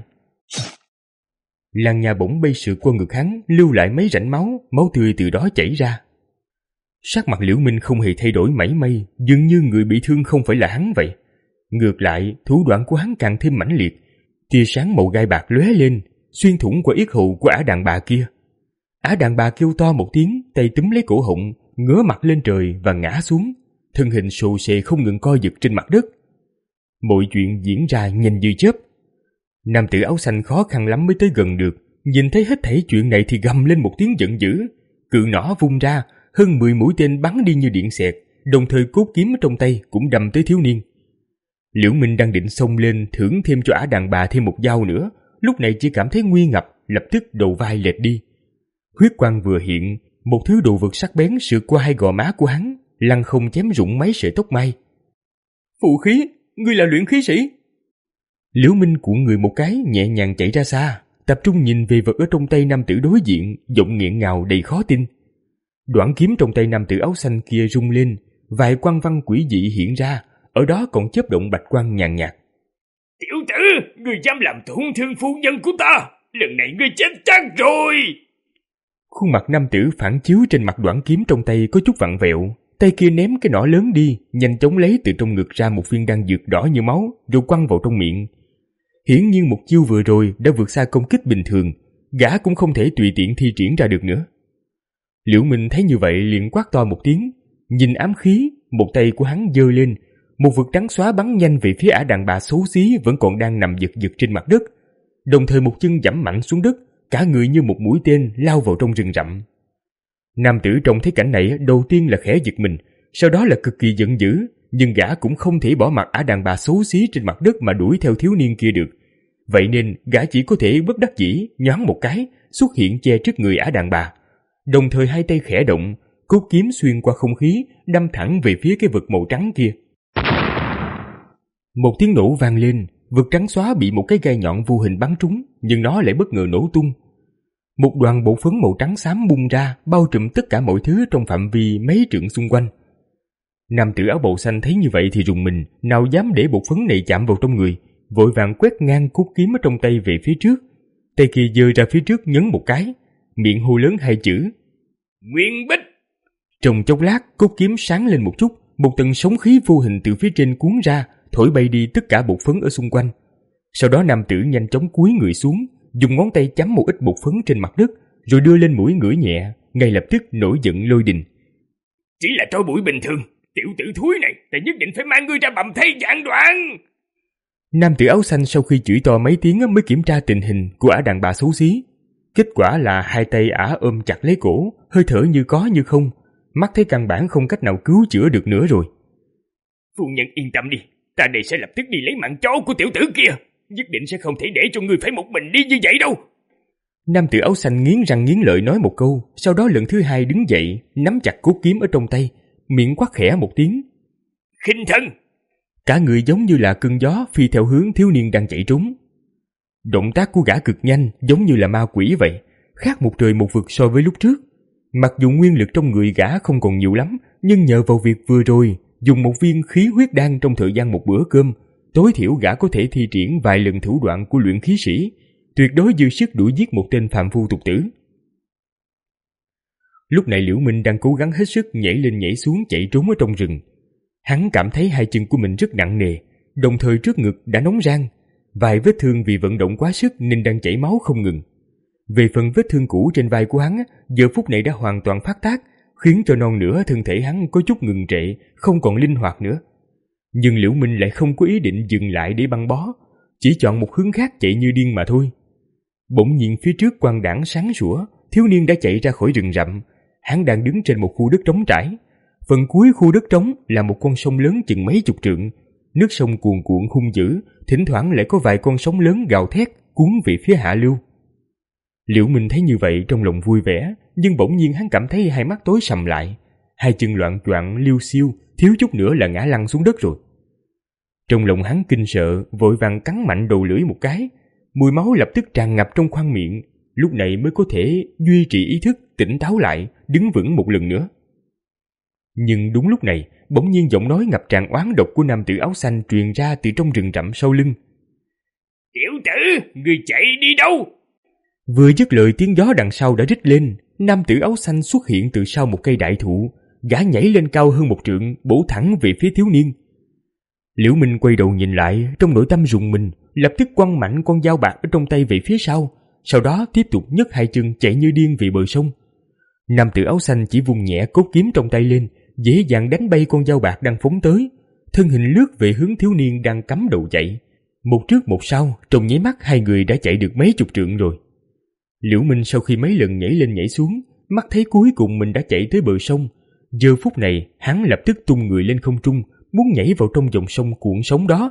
Lăng Nha Bổng bay sượt qua ngực hắn, lưu lại mấy rãnh máu, máu tươi từ đó chảy ra. Sắc mặt Liễu Minh không hề thay đổi mảy may, dường như người bị thương không phải là hắn vậy. Ngược lại, thủ đoạn của hắn càng thêm mãnh liệt, tia sáng màu gai bạc lóe lên, xuyên thủng qua yết hầu của ả đàn bà kia. Ả đàn bà kêu to một tiếng, tay túm lấy cổ họng, ngửa mặt lên trời và ngã xuống, thân hình xồ xề không ngừng co giật trên mặt đất. Mọi chuyện diễn ra nhanh như chớp. Nam tử áo xanh khó khăn lắm mới tới gần được, nhìn thấy hết thảy chuyện này thì gầm lên một tiếng giận dữ, cự nỏ vung ra, hơn mười mũi tên bắn đi như điện xẹt, đồng thời cốt kiếm trong tay cũng đâm tới thiếu niên. Liễu Minh đang định xông lên thưởng thêm cho ả đàn bà thêm một dao nữa, lúc này chỉ cảm thấy nguy ngập, lập tức đầu vai lệch đi. Huyết quang vừa hiện, một thứ đồ vật sắc bén sượt qua hai gò má của hắn, lăng không chém rụng mấy sợi tóc mai. Phụ khí, ngươi là luyện khí sĩ. Liễu Minh cuộn người một cái, nhẹ nhàng chạy ra xa, tập trung nhìn về vật ở trong tay nam tử đối diện, giọng nghẹn ngào đầy khó tin. Đoạn kiếm trong tay nam tử áo xanh kia rung lên, vài quang văn quỷ dị hiện ra, ở đó còn chớp động bạch quang nhàn nhạt. Tiểu tử, ngươi dám làm tổn thương phu nhân của ta, lần này ngươi chết chắc rồi. Khuôn mặt nam tử phản chiếu trên mặt đoạn kiếm trong tay có chút vặn vẹo, tay kia ném cái nỏ lớn đi, nhanh chóng lấy từ trong ngực ra một viên đan dược đỏ như máu, rồi quăng vào trong miệng. Hiển nhiên một chiêu vừa rồi đã vượt xa công kích bình thường, gã cũng không thể tùy tiện thi triển ra được nữa. Liễu Minh thấy như vậy liền quát to một tiếng, nhìn ám khí, một tay của hắn giơ lên, một vực trắng xóa bắn nhanh về phía ả đàn bà xấu xí vẫn còn đang nằm giật giật trên mặt đất, đồng thời một chân giẫm mạnh xuống đất, cả người như một mũi tên lao vào trong rừng rậm. Nam tử trông thấy cảnh này đầu tiên là khẽ giật mình, sau đó là cực kỳ giận dữ, nhưng gã cũng không thể bỏ mặc ả đàn bà xấu xí trên mặt đất mà đuổi theo thiếu niên kia được. Vậy nên gã chỉ có thể bất đắc dĩ nhoáng một cái xuất hiện che trước người ả đàn bà, đồng thời hai tay khẽ động, cốt kiếm xuyên qua không khí đâm thẳng về phía cái vực màu trắng kia. Một tiếng nổ vang lên, vực trắng xóa bị một cái gai nhọn vô hình bắn trúng, nhưng nó lại bất ngờ nổ tung. Một đoàn bột phấn màu trắng xám bung ra, bao trùm tất cả mọi thứ trong phạm vi mấy trượng xung quanh. Nam tử áo bào xanh thấy như vậy thì rùng mình, nào dám để bột phấn này chạm vào trong người, vội vàng quét ngang cốt kiếm ở trong tay về phía trước. Tay kia giơ ra phía trước nhấn một cái, miệng hô lớn hai chữ Nguyên Bích. Trong chốc lát, cốt kiếm sáng lên một chút, một tầng sóng khí vô hình từ phía trên cuốn ra, thổi bay đi tất cả bột phấn ở xung quanh. Sau đó nam tử nhanh chóng cúi người xuống, dùng ngón tay chấm một ít bột phấn trên mặt đất, rồi đưa lên mũi ngửi nhẹ, ngay lập tức nổi giận lôi đình. Chỉ là trói bụi bình thường, tiểu tử thúi này, ta nhất định phải mang ngươi ra bầm thây vạn đoạn. Nam tử áo xanh sau khi chửi to mấy tiếng mới kiểm tra tình hình của ả đàn bà xấu xí. Kết quả là hai tay ả ôm chặt lấy cổ, hơi thở như có như không, mắt thấy căn bản không cách nào cứu chữa được nữa rồi. Phu nhân yên tâm đi, ta đây sẽ lập tức đi lấy mạng chó của tiểu tử kia, nhất định sẽ không thể để cho ngươi phải một mình đi như vậy đâu. Nam tử áo xanh nghiến răng nghiến lợi nói một câu, sau đó lần thứ hai đứng dậy, nắm chặt cốt kiếm ở trong tay, miệng quát khẽ một tiếng. Khinh thân! Cả người giống như là cơn gió phi theo hướng thiếu niên đang chạy trốn. Động tác của gã cực nhanh, giống như là ma quỷ vậy, khác một trời một vực so với lúc trước. Mặc dù nguyên lực trong người gã không còn nhiều lắm, nhưng nhờ vào việc vừa rồi dùng một viên khí huyết đan trong thời gian một bữa cơm, tối thiểu gã có thể thi triển vài lần thủ đoạn của luyện khí sĩ, tuyệt đối dư sức đuổi giết một tên phàm phu tục tử. Lúc này Liễu Minh đang cố gắng hết sức nhảy lên nhảy xuống chạy trốn ở trong rừng. Hắn cảm thấy hai chân của mình rất nặng nề, đồng thời trước ngực đã nóng rang, vài vết thương vì vận động quá sức nên đang chảy máu không ngừng. Về phần vết thương cũ trên vai của hắn, giờ phút này đã hoàn toàn phát tác, khiến cho non nửa thân thể hắn có chút ngừng trệ, không còn linh hoạt nữa. Nhưng Liễu Minh lại không có ý định dừng lại để băng bó, chỉ chọn một hướng khác chạy như điên mà thôi. Bỗng nhiên phía trước quang đãng sáng sủa, thiếu niên đã chạy ra khỏi rừng rậm. Hắn đang đứng trên một khu đất trống trải. Phần cuối khu đất trống là một con sông lớn chừng mấy chục trượng. Nước sông cuồn cuộn hung dữ, thỉnh thoảng lại có vài con sóng lớn gào thét cuốn về phía hạ lưu. Liễu Minh thấy như vậy trong lòng vui vẻ, nhưng bỗng nhiên hắn cảm thấy hai mắt tối sầm lại, hai chân loạng choạng liêu xiêu, thiếu chút nữa là ngã lăn xuống đất rồi. Trong lòng hắn kinh sợ, vội vàng cắn mạnh đầu lưỡi một cái, mùi máu lập tức tràn ngập trong khoang miệng, lúc này mới có thể duy trì ý thức, tỉnh táo lại, đứng vững một lần nữa. Nhưng đúng lúc này, bỗng nhiên giọng nói ngập tràn oán độc của nam tử áo xanh truyền ra từ trong rừng rậm sau lưng. Tiểu tử, ngươi chạy đi đâu? Vừa dứt lời, tiếng gió đằng sau đã rít lên, nam tử áo xanh xuất hiện từ sau một cây đại thụ, gã nhảy lên cao hơn một trượng, bổ thẳng về phía thiếu niên. Liễu Minh quay đầu nhìn lại, trong nội tâm rùng mình, lập tức quăng mạnh con dao bạc ở trong tay về phía sau, sau đó tiếp tục nhấc hai chân chạy như điên về bờ sông. Nam tử áo xanh chỉ vùng nhẹ cốt kiếm trong tay lên, dễ dàng đánh bay con dao bạc đang phóng tới, thân hình lướt về hướng thiếu niên đang cắm đầu chạy. Một trước một sau, trong nháy mắt hai người đã chạy được mấy chục trượng rồi. Liễu Minh sau khi mấy lần nhảy lên nhảy xuống, mắt thấy cuối cùng mình đã chạy tới bờ sông. Giờ phút này, hắn lập tức tung người lên không trung, muốn nhảy vào trong dòng sông cuộn sóng đó.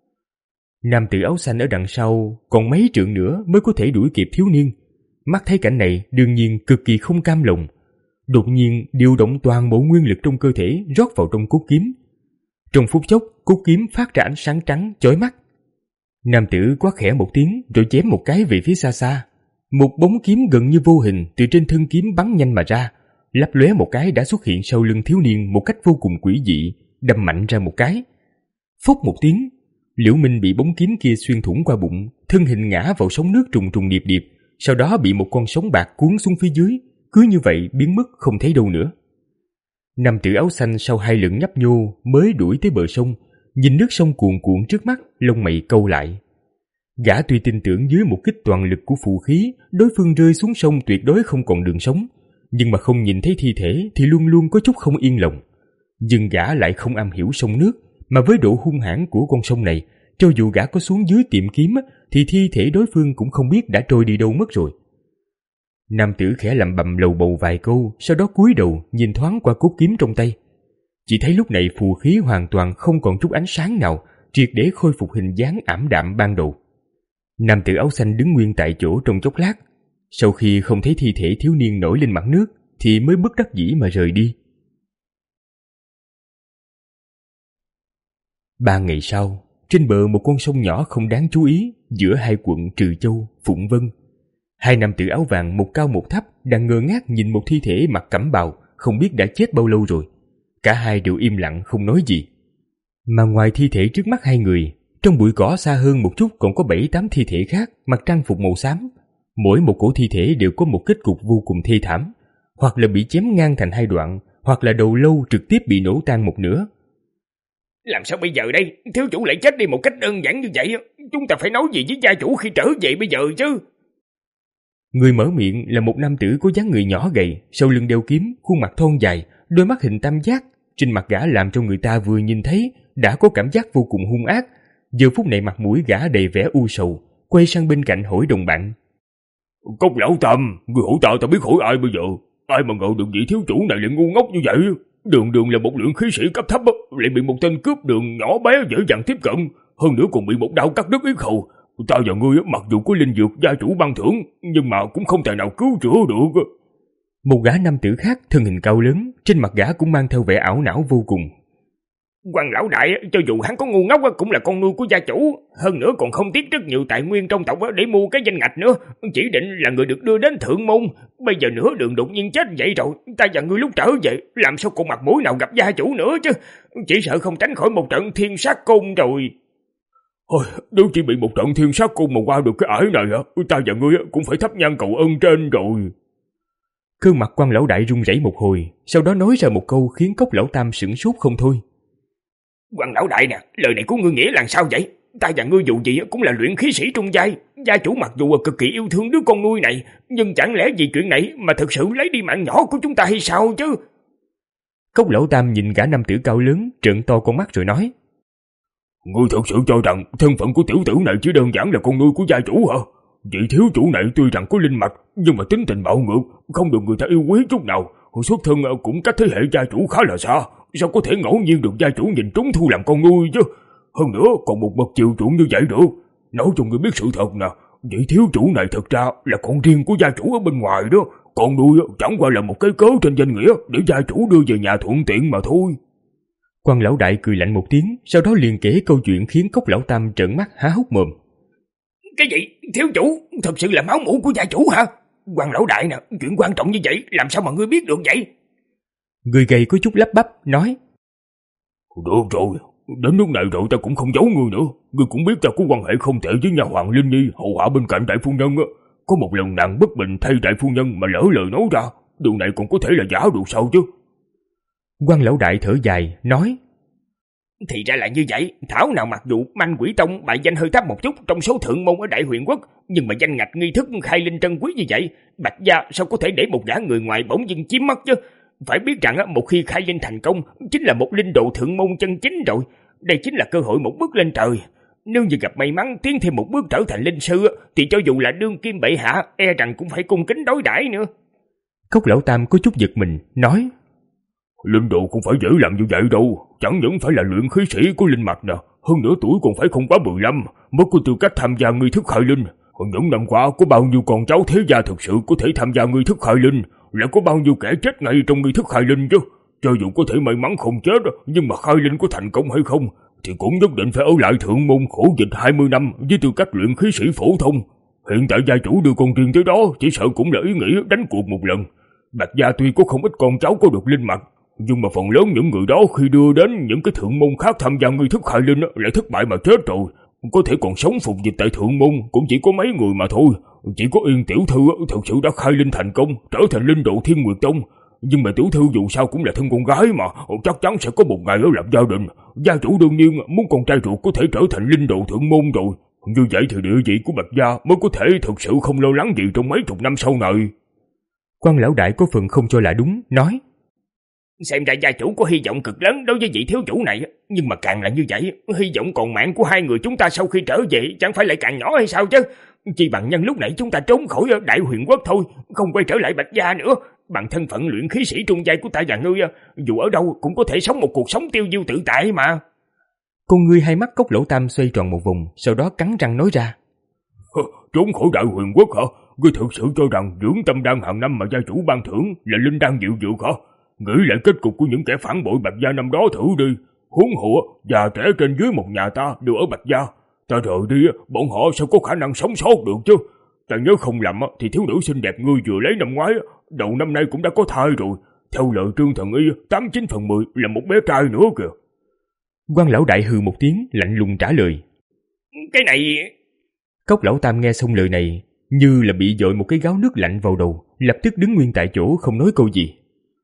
Nam tử áo xanh ở đằng sau, còn mấy trượng nữa mới có thể đuổi kịp thiếu niên. Mắt thấy cảnh này, đương nhiên cực kỳ không cam lòng. Đột nhiên điều động toàn bộ nguyên lực trong cơ thể rót vào trong cốt kiếm. Trong phút chốc, cốt kiếm phát ra ánh sáng trắng chói mắt. Nam tử quát khẽ một tiếng rồi chém một cái về phía xa xa. Một bóng kiếm gần như vô hình từ trên thân kiếm bắn nhanh mà ra, lấp lóe một cái đã xuất hiện sau lưng thiếu niên một cách vô cùng quỷ dị, đâm mạnh ra một cái. Phốc một tiếng, Liễu Minh bị bóng kiếm kia xuyên thủng qua bụng, thân hình ngã vào sóng nước trùng trùng điệp điệp, sau đó bị một con sóng bạc cuốn xuống phía dưới, cứ như vậy biến mất không thấy đâu nữa. Nam tử áo xanh sau hai lần nhấp nhô mới đuổi tới bờ sông, nhìn nước sông cuồn cuộn trước mắt, lông mày cau lại. Gã tuy tin tưởng dưới một kích toàn lực của phù khí, đối phương rơi xuống sông tuyệt đối không còn đường sống, nhưng mà không nhìn thấy thi thể thì luôn luôn có chút không yên lòng. Nhưng gã lại không am hiểu sông nước, mà với độ hung hãn của con sông này, cho dù gã có xuống dưới tìm kiếm thì thi thể đối phương cũng không biết đã trôi đi đâu mất rồi. Nam tử khẽ lẩm bẩm lầu bầu vài câu, sau đó cúi đầu nhìn thoáng qua cốt kiếm trong tay. Chỉ thấy lúc này phù khí hoàn toàn không còn chút ánh sáng nào, triệt để khôi phục hình dáng ảm đạm ban đầu. Nam tử áo xanh đứng nguyên tại chỗ trong chốc lát, sau khi không thấy thi thể thiếu niên nổi lên mặt nước thì mới bất đắc dĩ mà rời đi. Ba ngày sau, trên bờ một con sông nhỏ không đáng chú ý giữa hai quận Trừ Châu, Phụng Vân, hai nam tử áo vàng một cao một thấp đang ngơ ngác nhìn một thi thể mặc cẩm bào không biết đã chết bao lâu rồi. Cả hai đều im lặng không nói gì. Mà ngoài thi thể trước mắt hai người, trong bụi cỏ xa hơn một chút còn có bảy tám thi thể khác mặc trang phục màu xám. Mỗi một cổ thi thể đều có một kết cục vô cùng thê thảm, hoặc là bị chém ngang thành hai đoạn, hoặc là đầu lâu trực tiếp bị nổ tan một nửa. Làm sao bây giờ đây? Thiếu chủ lại chết đi một cách đơn giản như vậy. Chúng ta phải nói gì với gia chủ khi trở về bây giờ chứ? Người mở miệng là một nam tử có dáng người nhỏ gầy, sau lưng đeo kiếm, khuôn mặt thon dài, đôi mắt hình tam giác. Trên mặt gã làm cho người ta vừa nhìn thấy đã có cảm giác vô cùng hung ác. Giờ phút này mặt mũi gã đầy vẻ u sầu, quay sang bên cạnh hỏi đồng bạn: Cốc lão Tam, người hỗ trợ ta biết hỏi ai bây giờ? Ai mà ngờ được vị thiếu chủ này lại ngu ngốc như vậy? Đường đường là một luyện khí sĩ cấp thấp, lại bị một tên cướp đường nhỏ bé dễ dàng tiếp cận, hơn nữa còn bị một đao cắt đứt yết hầu. Ta và ngươi mặc dù có linh dược gia chủ ban thưởng, nhưng mà cũng không thể nào cứu chữa được. Một gã nam tử khác thân hình cao lớn, trên mặt gã cũng mang theo vẻ ảo não vô cùng. Quan lão đại, cho dù hắn có ngu ngốc cũng là con nuôi của gia chủ, hơn nữa còn không tiếc rất nhiều tài nguyên trong tộc để mua cái danh ngạch nữa, chỉ định là người được đưa đến thượng môn. Bây giờ nửa đường đột nhiên chết vậy rồi, ta và ngươi lúc trở về làm sao còn mặt mũi nào gặp gia chủ nữa chứ, chỉ sợ không tránh khỏi một trận thiên sát côn rồi. Ôi, nếu chỉ bị một trận thiên sát côn mà qua được cái ải này, ta và ngươi cũng phải thắp nhang cầu ơn trên rồi. Gương mặt Quan lão đại run rẩy một hồi, sau đó nói ra một câu khiến Cốc lão Tam sửng sốt không thôi. Quan lão đại nè, lời này của ngươi nghĩa là sao vậy? Ta và ngươi dù gì cũng là luyện khí sĩ trung giai, gia chủ mặc dù cực kỳ yêu thương đứa con nuôi này, nhưng chẳng lẽ vì chuyện này mà thực sự lấy đi mạng nhỏ của chúng ta hay sao chứ? Cốc lão Tam nhìn gã nam tử cao lớn, trợn to con mắt rồi nói: Ngươi thật sự cho rằng thân phận của tiểu tử này chỉ đơn giản là con nuôi của gia chủ hả? Vị thiếu chủ này tuy rằng có linh mạch, nhưng mà tính tình bạo ngược, không được người ta yêu quý chút nào, xuất thân cũng cách thế hệ gia chủ khá là xa, sao có thể ngẫu nhiên được gia chủ nhìn trúng thu làm con nuôi chứ? Hơn nữa còn một bậc chiều chuộng như vậy được. Nói cho người biết sự thật nè, vị thiếu chủ này thật ra là con riêng của gia chủ ở bên ngoài đó, con nuôi chẳng qua là một cái cớ trên danh nghĩa để gia chủ đưa về nhà thuận tiện mà thôi. Quan lão đại cười lạnh một tiếng, sau đó liền kể câu chuyện khiến Cốc lão Tam trợn mắt há hốc mồm. Cái gì? Thiếu chủ thật sự là máu mủ của gia chủ hả? Quan lão đại nè, chuyện quan trọng như vậy làm sao mà ngươi biết được vậy? Người gầy có chút lắp bắp nói: Được rồi, đến lúc này rồi ta cũng không giấu ngươi nữa. Ngươi cũng biết ta có quan hệ không tệ với nhà Hoàng Linh Nhi hầu hạ bên cạnh đại phu nhân. Có một lần nàng bất bình thay đại phu nhân mà lỡ lời nói ra, điều này còn có thể là giả được sao chứ? Quan lão đại thở dài nói: Thì ra là như vậy. Thảo nào mặc dù Manh Quỷ Tông bài danh hơi thấp một chút trong số thượng môn ở Đại Huyền Quốc, nhưng mà danh ngạch nghi thức khai linh trân quý như vậy, Bạch gia sao có thể để một gã người ngoài bỗng dưng chiếm mất chứ? Phải biết rằng một khi khai linh thành công chính là một linh đồ thượng môn chân chính rồi. Đây chính là cơ hội một bước lên trời. Nếu như gặp may mắn tiến thêm một bước trở thành linh sư, thì cho dù là đương kim bệ hạ, e rằng cũng phải cung kính đối đãi nữa. Cốc lão Tam có chút giật mình nói: Linh đồ không phải dễ làm như vậy đâu, chẳng những phải là luyện khí sĩ của linh mạch nè, hơn nữa tuổi còn phải không quá mười lăm mới có tư cách tham gia nghi thức khai linh. Những năm qua có bao nhiêu con cháu thế gia thực sự có thể tham gia nghi thức khai linh, lại có bao nhiêu kẻ chết ngay trong nghi thức khai linh chứ? Cho dù có thể may mắn không chết, nhưng mà khai linh có thành công hay không thì cũng nhất định phải ở lại thượng môn khổ dịch hai mươi năm với tư cách luyện khí sĩ phổ thông. Hiện tại gia chủ đưa con riêng tới đó chỉ sợ cũng là ý nghĩ đánh cuộc một lần. Bạch gia tuy có không ít con cháu có được linh mạch, nhưng mà phần lớn những người đó khi đưa đến những cái thượng môn khác tham gia nghi thức khai linh lại thất bại mà chết rồi. Có thể còn sống phục dịch tại thượng môn cũng chỉ có mấy người mà thôi. Chỉ có Yên tiểu thư thực sự đã khai linh thành công, trở thành linh độ Thiên Nguyệt Tông. Nhưng mà tiểu thư dù sao cũng là thân con gái mà, chắc chắn sẽ có một ngày ở lập gia đình. Gia chủ đương nhiên muốn con trai ruột có thể trở thành linh độ thượng môn rồi. Như vậy thì địa vị của Bạch gia mới có thể thực sự không lo lắng gì trong mấy chục năm sau này. Quan lão đại có phần không cho là đúng, nói: Xem ra gia chủ có hy vọng cực lớn đối với vị thiếu chủ này, nhưng mà càng là như vậy, hy vọng còn mạng của hai người chúng ta sau khi trở về chẳng phải lại càng nhỏ hay sao chứ? Chỉ bằng nhân lúc nãy chúng ta trốn khỏi Đại Huyền Quốc thôi, không quay trở lại Bạch gia nữa, Bằng thân phận luyện khí sĩ trung giai của ta và ngươi, dù ở đâu cũng có thể sống một cuộc sống tiêu diêu tự tại mà. Con ngươi hai mắt Cốc Lão Tam xoay tròn một vòng, sau đó cắn răng nói ra. Trốn khỏi Đại Huyền Quốc hả? Ngươi thực sự cho rằng dưỡng tâm đan hàng năm mà gia chủ ban thưởng là linh đan diệu dược hả? Nghĩ lại kết cục của những kẻ phản bội Bạch Gia năm đó thử đi. Huống hộ, già trẻ trên dưới một nhà ta đều ở Bạch Gia. Ta rời đi, bọn họ sao có khả năng sống sót được chứ? Ta nhớ không lầm thì thiếu nữ xinh đẹp ngươi vừa lấy năm ngoái, đầu năm nay cũng đã có thai rồi. Theo lời Trương Thần Y, tám chín phần mười là một bé trai nữa kìa. Quan Lão Đại hừ một tiếng, lạnh lùng trả lời. Cái này... Cốc Lão Tam nghe xong lời này, như là bị dội một cái gáo nước lạnh vào đầu, lập tức đứng nguyên tại chỗ không nói câu gì.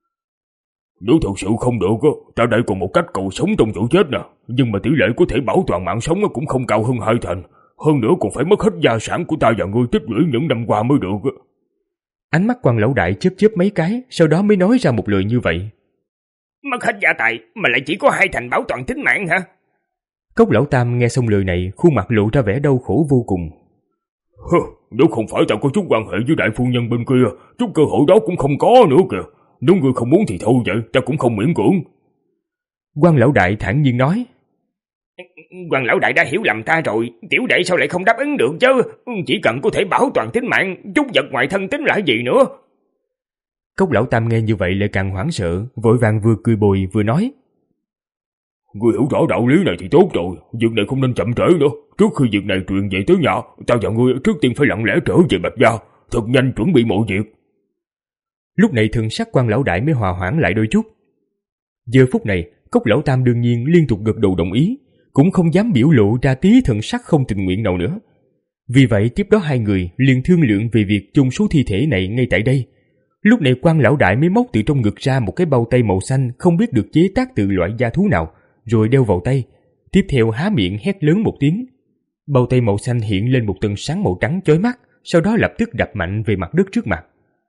Nếu thật sự không được, ta đây còn một cách cầu sống trong chỗ chết nè, nhưng mà tỷ lệ có thể bảo toàn mạng sống cũng không cao hơn hai thành. Hơn nữa còn phải mất hết gia sản của ta và ngươi tích lũy những năm qua mới được. Ánh mắt Quan Lão Đại chớp chớp mấy cái, sau đó mới nói ra một lời như vậy. Mất hết gia tài mà lại chỉ có hai thành bảo toàn tính mạng hả? Cốc Lão Tam nghe xong lời này, khuôn mặt lộ ra vẻ đau khổ vô cùng. Hừ, nếu không phải ta có chút quan hệ với đại phu nhân bên kia, chút cơ hội đó cũng không có nữa kìa. Nếu ngươi không muốn thì thôi vậy, ta cũng không miễn cưỡng. Quan Lão Đại thản nhiên nói. Quan Lão Đại đã hiểu lầm ta rồi, tiểu đệ sao lại không đáp ứng được chứ? Chỉ cần có thể bảo toàn tính mạng, chút vật ngoài thân tính là gì nữa? Cốc Lão Tam nghe như vậy lại càng hoảng sợ, vội vàng vừa cười bồi vừa nói. Ngươi hiểu rõ đạo lý này thì tốt rồi, việc này không nên chậm trễ nữa. Trước khi việc này truyền về tới nhà, ta và ngươi trước tiên phải lặng lẽ trở về Bạch Gia, thật nhanh chuẩn bị mọi việc. Lúc này thần sắc Quan Lão Đại mới hòa hoãn lại đôi chút. Giờ phút này, Cốc Lão Tam đương nhiên liên tục gật đầu đồng ý, cũng không dám biểu lộ ra tí thần sắc không tình nguyện nào nữa. Vì vậy tiếp đó hai người liền thương lượng về việc chôn số thi thể này ngay tại đây. Lúc này Quan Lão Đại mới móc từ trong ngực ra một cái bao tay màu xanh không biết được chế tác từ loại da thú nào, rồi đeo vào tay. Tiếp theo há miệng hét lớn một tiếng. Bao tay màu xanh hiện lên một tầng sáng màu trắng chói mắt, sau đó lập tức đập mạnh về mặt đất trước mặt.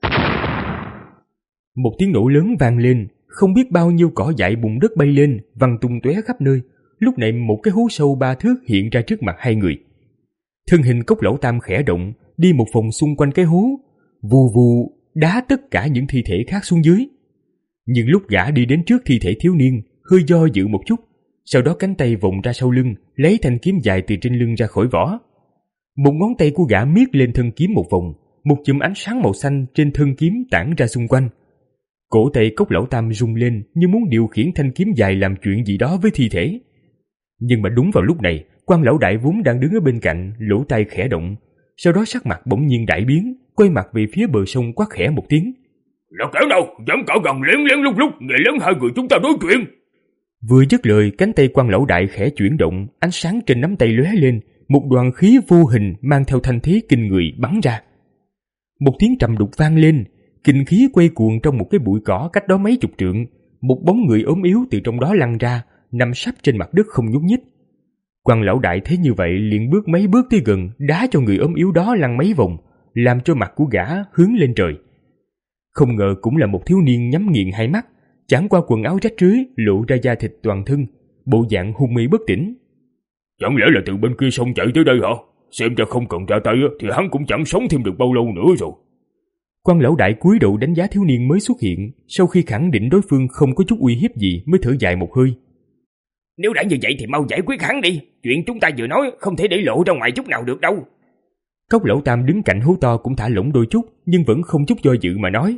Một tiếng nổ lớn vang lên, không biết bao nhiêu cỏ dại bùn đất bay lên, văng tung tóe khắp nơi. Lúc này một cái hố sâu ba thước hiện ra trước mặt hai người. Thân hình Cốc Lão Tam khẽ động, đi một vòng xung quanh cái hố, vù vù đá tất cả những thi thể khác xuống dưới. Nhưng lúc gã đi đến trước thi thể thiếu niên, hơi do dự một chút, sau đó cánh tay vòng ra sau lưng, lấy thanh kiếm dài từ trên lưng ra khỏi vỏ. Một ngón tay của gã miết lên thân kiếm một vòng, một chùm ánh sáng màu xanh trên thân kiếm tản ra xung quanh. Cổ tay Cốc Lão Tam rung lên như muốn điều khiển thanh kiếm dài làm chuyện gì đó với thi thể. Nhưng mà đúng vào lúc này, Quan Lão Đại vốn đang đứng ở bên cạnh, lỗ tai khẽ động, sau đó sắc mặt bỗng nhiên đại biến, quay mặt về phía bờ sông quát khẽ một tiếng. Là kẻ nào dám cỡ gần lén lén lúc lúc nghe lén hai người chúng ta đối chuyện? Vừa dứt lời, cánh tay Quan Lão Đại khẽ chuyển động, ánh sáng trên nắm tay lóe lên, một đoàn khí vô hình mang theo thanh thế kinh người bắn ra. Một tiếng trầm đục vang lên, kinh khí quay cuồng trong một cái bụi cỏ cách đó mấy chục trượng, một bóng người ốm yếu từ trong đó lăn ra, nằm sấp trên mặt đất không nhúc nhích. Quan Lão Đại thấy như vậy liền bước mấy bước tới gần, đá cho người ốm yếu đó lăn mấy vòng, làm cho mặt của gã hướng lên trời. Không ngờ cũng là một thiếu niên nhắm nghiền hai mắt, chẳng qua quần áo rách rưới lộ ra da thịt toàn thân, bộ dạng hôn mê bất tỉnh. Chẳng lẽ là từ bên kia sông chạy tới đây hả? Xem ra không cần ra tay thì hắn cũng chẳng sống thêm được bao lâu nữa rồi. Quan Lão Đại cúi đầu đánh giá thiếu niên mới xuất hiện, sau khi khẳng định đối phương không có chút uy hiếp gì mới thở dài một hơi. Nếu đã như vậy thì mau giải quyết hắn đi, chuyện chúng ta vừa nói không thể để lộ ra ngoài chút nào được đâu. Cốc Lão Tam đứng cạnh hố to cũng thả lỏng đôi chút, nhưng vẫn không chút do dự mà nói.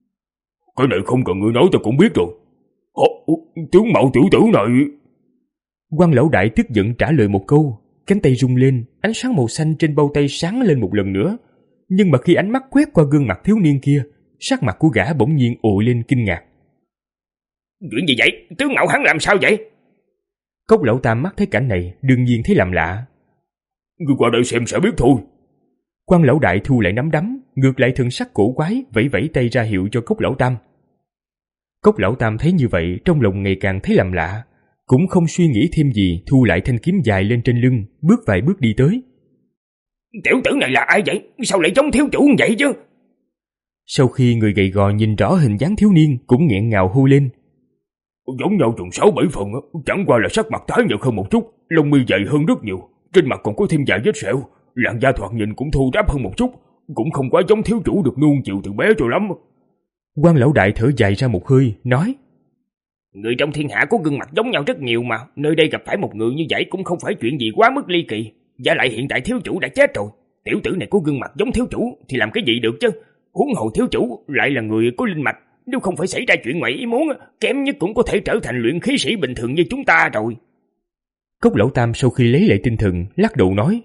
Cái này không cần ngươi nói ta cũng biết rồi. Ồ, tướng mạo tiểu tử này... Quan Lão Đại tức giận trả lời một câu, cánh tay rung lên, ánh sáng màu xanh trên bao tay sáng lên một lần nữa. Nhưng mà khi ánh mắt quét qua gương mặt thiếu niên kia, sắc mặt của gã bỗng nhiên ồ lên kinh ngạc. Chuyện gì vậy? Tướng mạo hắn làm sao vậy? Cốc Lão Tam mắt thấy cảnh này, đương nhiên thấy làm lạ. Ngươi qua đây xem sẽ biết thôi. Quan Lão Đại thu lại nắm đấm, ngược lại thần sắc cổ quái, vẫy vẫy tay ra hiệu cho Cốc Lão Tam. Cốc Lão Tam thấy như vậy, trong lòng ngày càng thấy làm lạ, cũng không suy nghĩ thêm gì, thu lại thanh kiếm dài lên trên lưng, bước vài bước đi tới. Tiểu tử này là ai vậy? Sao lại giống thiếu chủ như vậy chứ? Sau khi người gầy gò nhìn rõ hình dáng thiếu niên, cũng nghẹn ngào hô lên. Giống nhau chừng sáu bảy phần, chẳng qua là sắc mặt tái nhợt hơn một chút, lông mi dày hơn rất nhiều, trên mặt còn có thêm vài vết sẹo, làn da thoạt nhìn cũng thô ráp hơn một chút, cũng không quá giống thiếu chủ được nuông chịu từ bé cho lắm. Quan lão đại thở dài ra một hơi, nói: Người trong thiên hạ có gương mặt giống nhau rất nhiều mà, nơi đây gặp phải một người như vậy cũng không phải chuyện gì quá mức ly kỳ. Và lại hiện tại thiếu chủ đã chết rồi, tiểu tử này có gương mặt giống thiếu chủ thì làm cái gì được chứ? Huống hồ thiếu chủ lại là người có linh mạch, nếu không phải xảy ra chuyện ngoại ý muốn, kém nhất cũng có thể trở thành luyện khí sĩ bình thường như chúng ta rồi. Cốc lão tam sau khi lấy lại tinh thần, lắc đầu nói: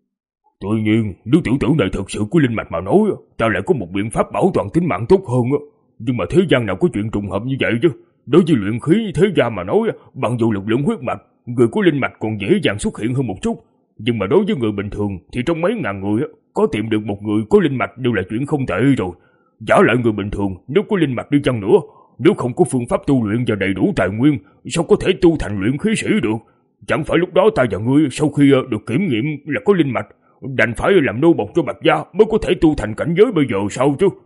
Tuy nhiên, nếu tiểu tử này thật sự có linh mạch mà nói, ta lại có một biện pháp bảo toàn tính mạng tốt hơn. Nhưng mà thế gian nào có chuyện trùng hợp như vậy chứ? Đối với luyện khí thế gian mà nói, bằng dù lực lượng huyết mạch, người có linh mạch còn dễ dàng xuất hiện hơn một chút. Nhưng mà đối với người bình thường thì trong mấy ngàn người, có tìm được một người có linh mạch đều là chuyện không tệ rồi. Giả lại người bình thường, nếu có linh mạch đi chăng nữa, nếu không có phương pháp tu luyện và đầy đủ tài nguyên, sao có thể tu thành luyện khí sĩ được? Chẳng phải lúc đó ta và ngươi sau khi được kiểm nghiệm là có linh mạch, đành phải làm nô bộc cho Bạch gia mới có thể tu thành cảnh giới bây giờ sao chứ?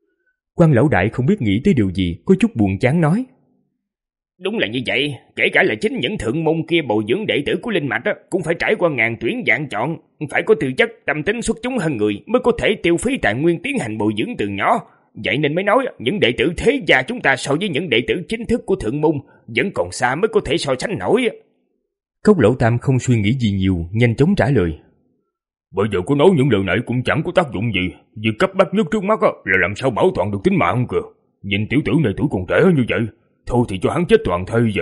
Quan lão đại không biết nghĩ tới điều gì, có chút buồn chán nói: Đúng là như vậy, kể cả là chính những thượng môn kia bồi dưỡng đệ tử của linh mạch á, cũng phải trải qua ngàn tuyển vạn chọn, phải có tư chất tâm tính xuất chúng hơn người mới có thể tiêu phí tài nguyên tiến hành bồi dưỡng từ nhỏ. Vậy nên mới nói những đệ tử thế gia chúng ta so với những đệ tử chính thức của thượng môn vẫn còn xa mới có thể so sánh nổi. Cốc lão tam không suy nghĩ gì nhiều, nhanh chóng trả lời: Bây giờ có nói những lời này cũng chẳng có tác dụng gì. Việc cấp bách nhất trước mắt là làm sao bảo toàn được tính mạng kìa. Nhìn tiểu tử này tuổi còn trẻ như vậy, thôi thì cho hắn chết toàn thây vậy.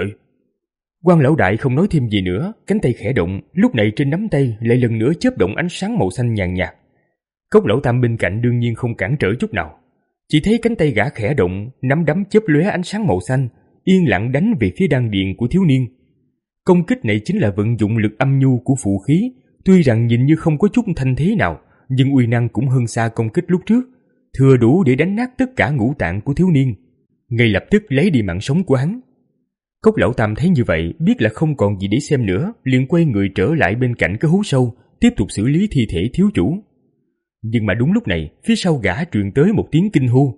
Quan lão đại không nói thêm gì nữa, cánh tay khẽ động, lúc này trên nắm tay lại lần nữa chớp động ánh sáng màu xanh nhàn nhạt. Cốc lão tam bên cạnh đương nhiên không cản trở chút nào, chỉ thấy cánh tay gã khẽ động, nắm đấm chớp lóe ánh sáng màu xanh, yên lặng đánh về phía đan điền của thiếu niên. Công kích này chính là vận dụng lực âm nhu của phụ khí, tuy rằng nhìn như không có chút thanh thế nào, nhưng uy năng cũng hơn xa công kích lúc trước, thừa đủ để đánh nát tất cả ngũ tạng của thiếu niên, ngay lập tức lấy đi mạng sống của hắn. Cốc lão tam thấy như vậy, biết là không còn gì để xem nữa, liền quay người trở lại bên cạnh cái hố sâu, tiếp tục xử lý thi thể thiếu chủ. Nhưng mà đúng lúc này, phía sau gã truyền tới một tiếng kinh hô: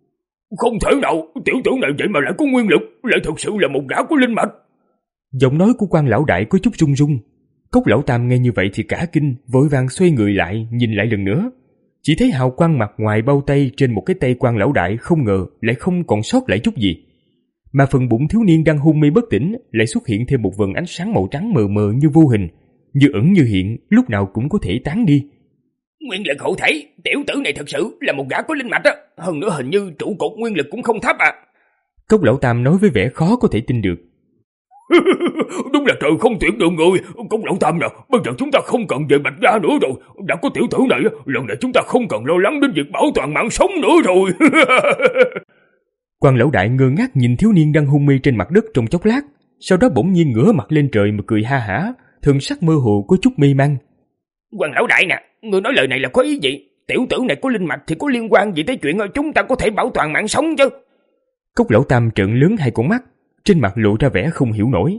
Không thể nào, tiểu tử này vậy mà lại có nguyên lực, lại thật sự là một gã có linh mạch. Giọng nói của quan lão đại có chút run run. Cốc lão tam nghe như vậy thì cả kinh, vội vàng xoay người lại, nhìn lại lần nữa. Chỉ thấy hào quang mặt ngoài bao tay trên một cái tay quan lão đại không ngờ lại không còn sót lại chút gì. Mà phần bụng thiếu niên đang hôn mê bất tỉnh lại xuất hiện thêm một vầng ánh sáng màu trắng mờ mờ như vô hình, như ẩn như hiện, lúc nào cũng có thể tán đi. Nguyên lực hộ thể, tiểu tử này thật sự là một gã có linh mạch á, hơn nữa hình như trụ cột nguyên lực cũng không thấp à. Cốc lão tam nói với vẻ khó có thể tin được. Đúng là trời không tuyển được người. Cốc lão tam nè, bây giờ chúng ta không cần về Bạch gia nữa rồi. Đã có tiểu tử này, lần này chúng ta không cần lo lắng đến việc bảo toàn mạng sống nữa rồi. Quan lão đại ngơ ngác nhìn thiếu niên đang hôn mê trên mặt đất trong chốc lát, sau đó bỗng nhiên ngửa mặt lên trời mà cười ha hả, thần sắc mơ hồ có chút mê man. Quan lão đại nè, người nói lời này là có ý gì? Tiểu tử này có linh mạch thì có liên quan gì tới chuyện chúng ta có thể bảo toàn mạng sống chứ? Cốc lão tam trợn lớn hai con mắt, trên mặt lộ ra vẻ không hiểu nổi.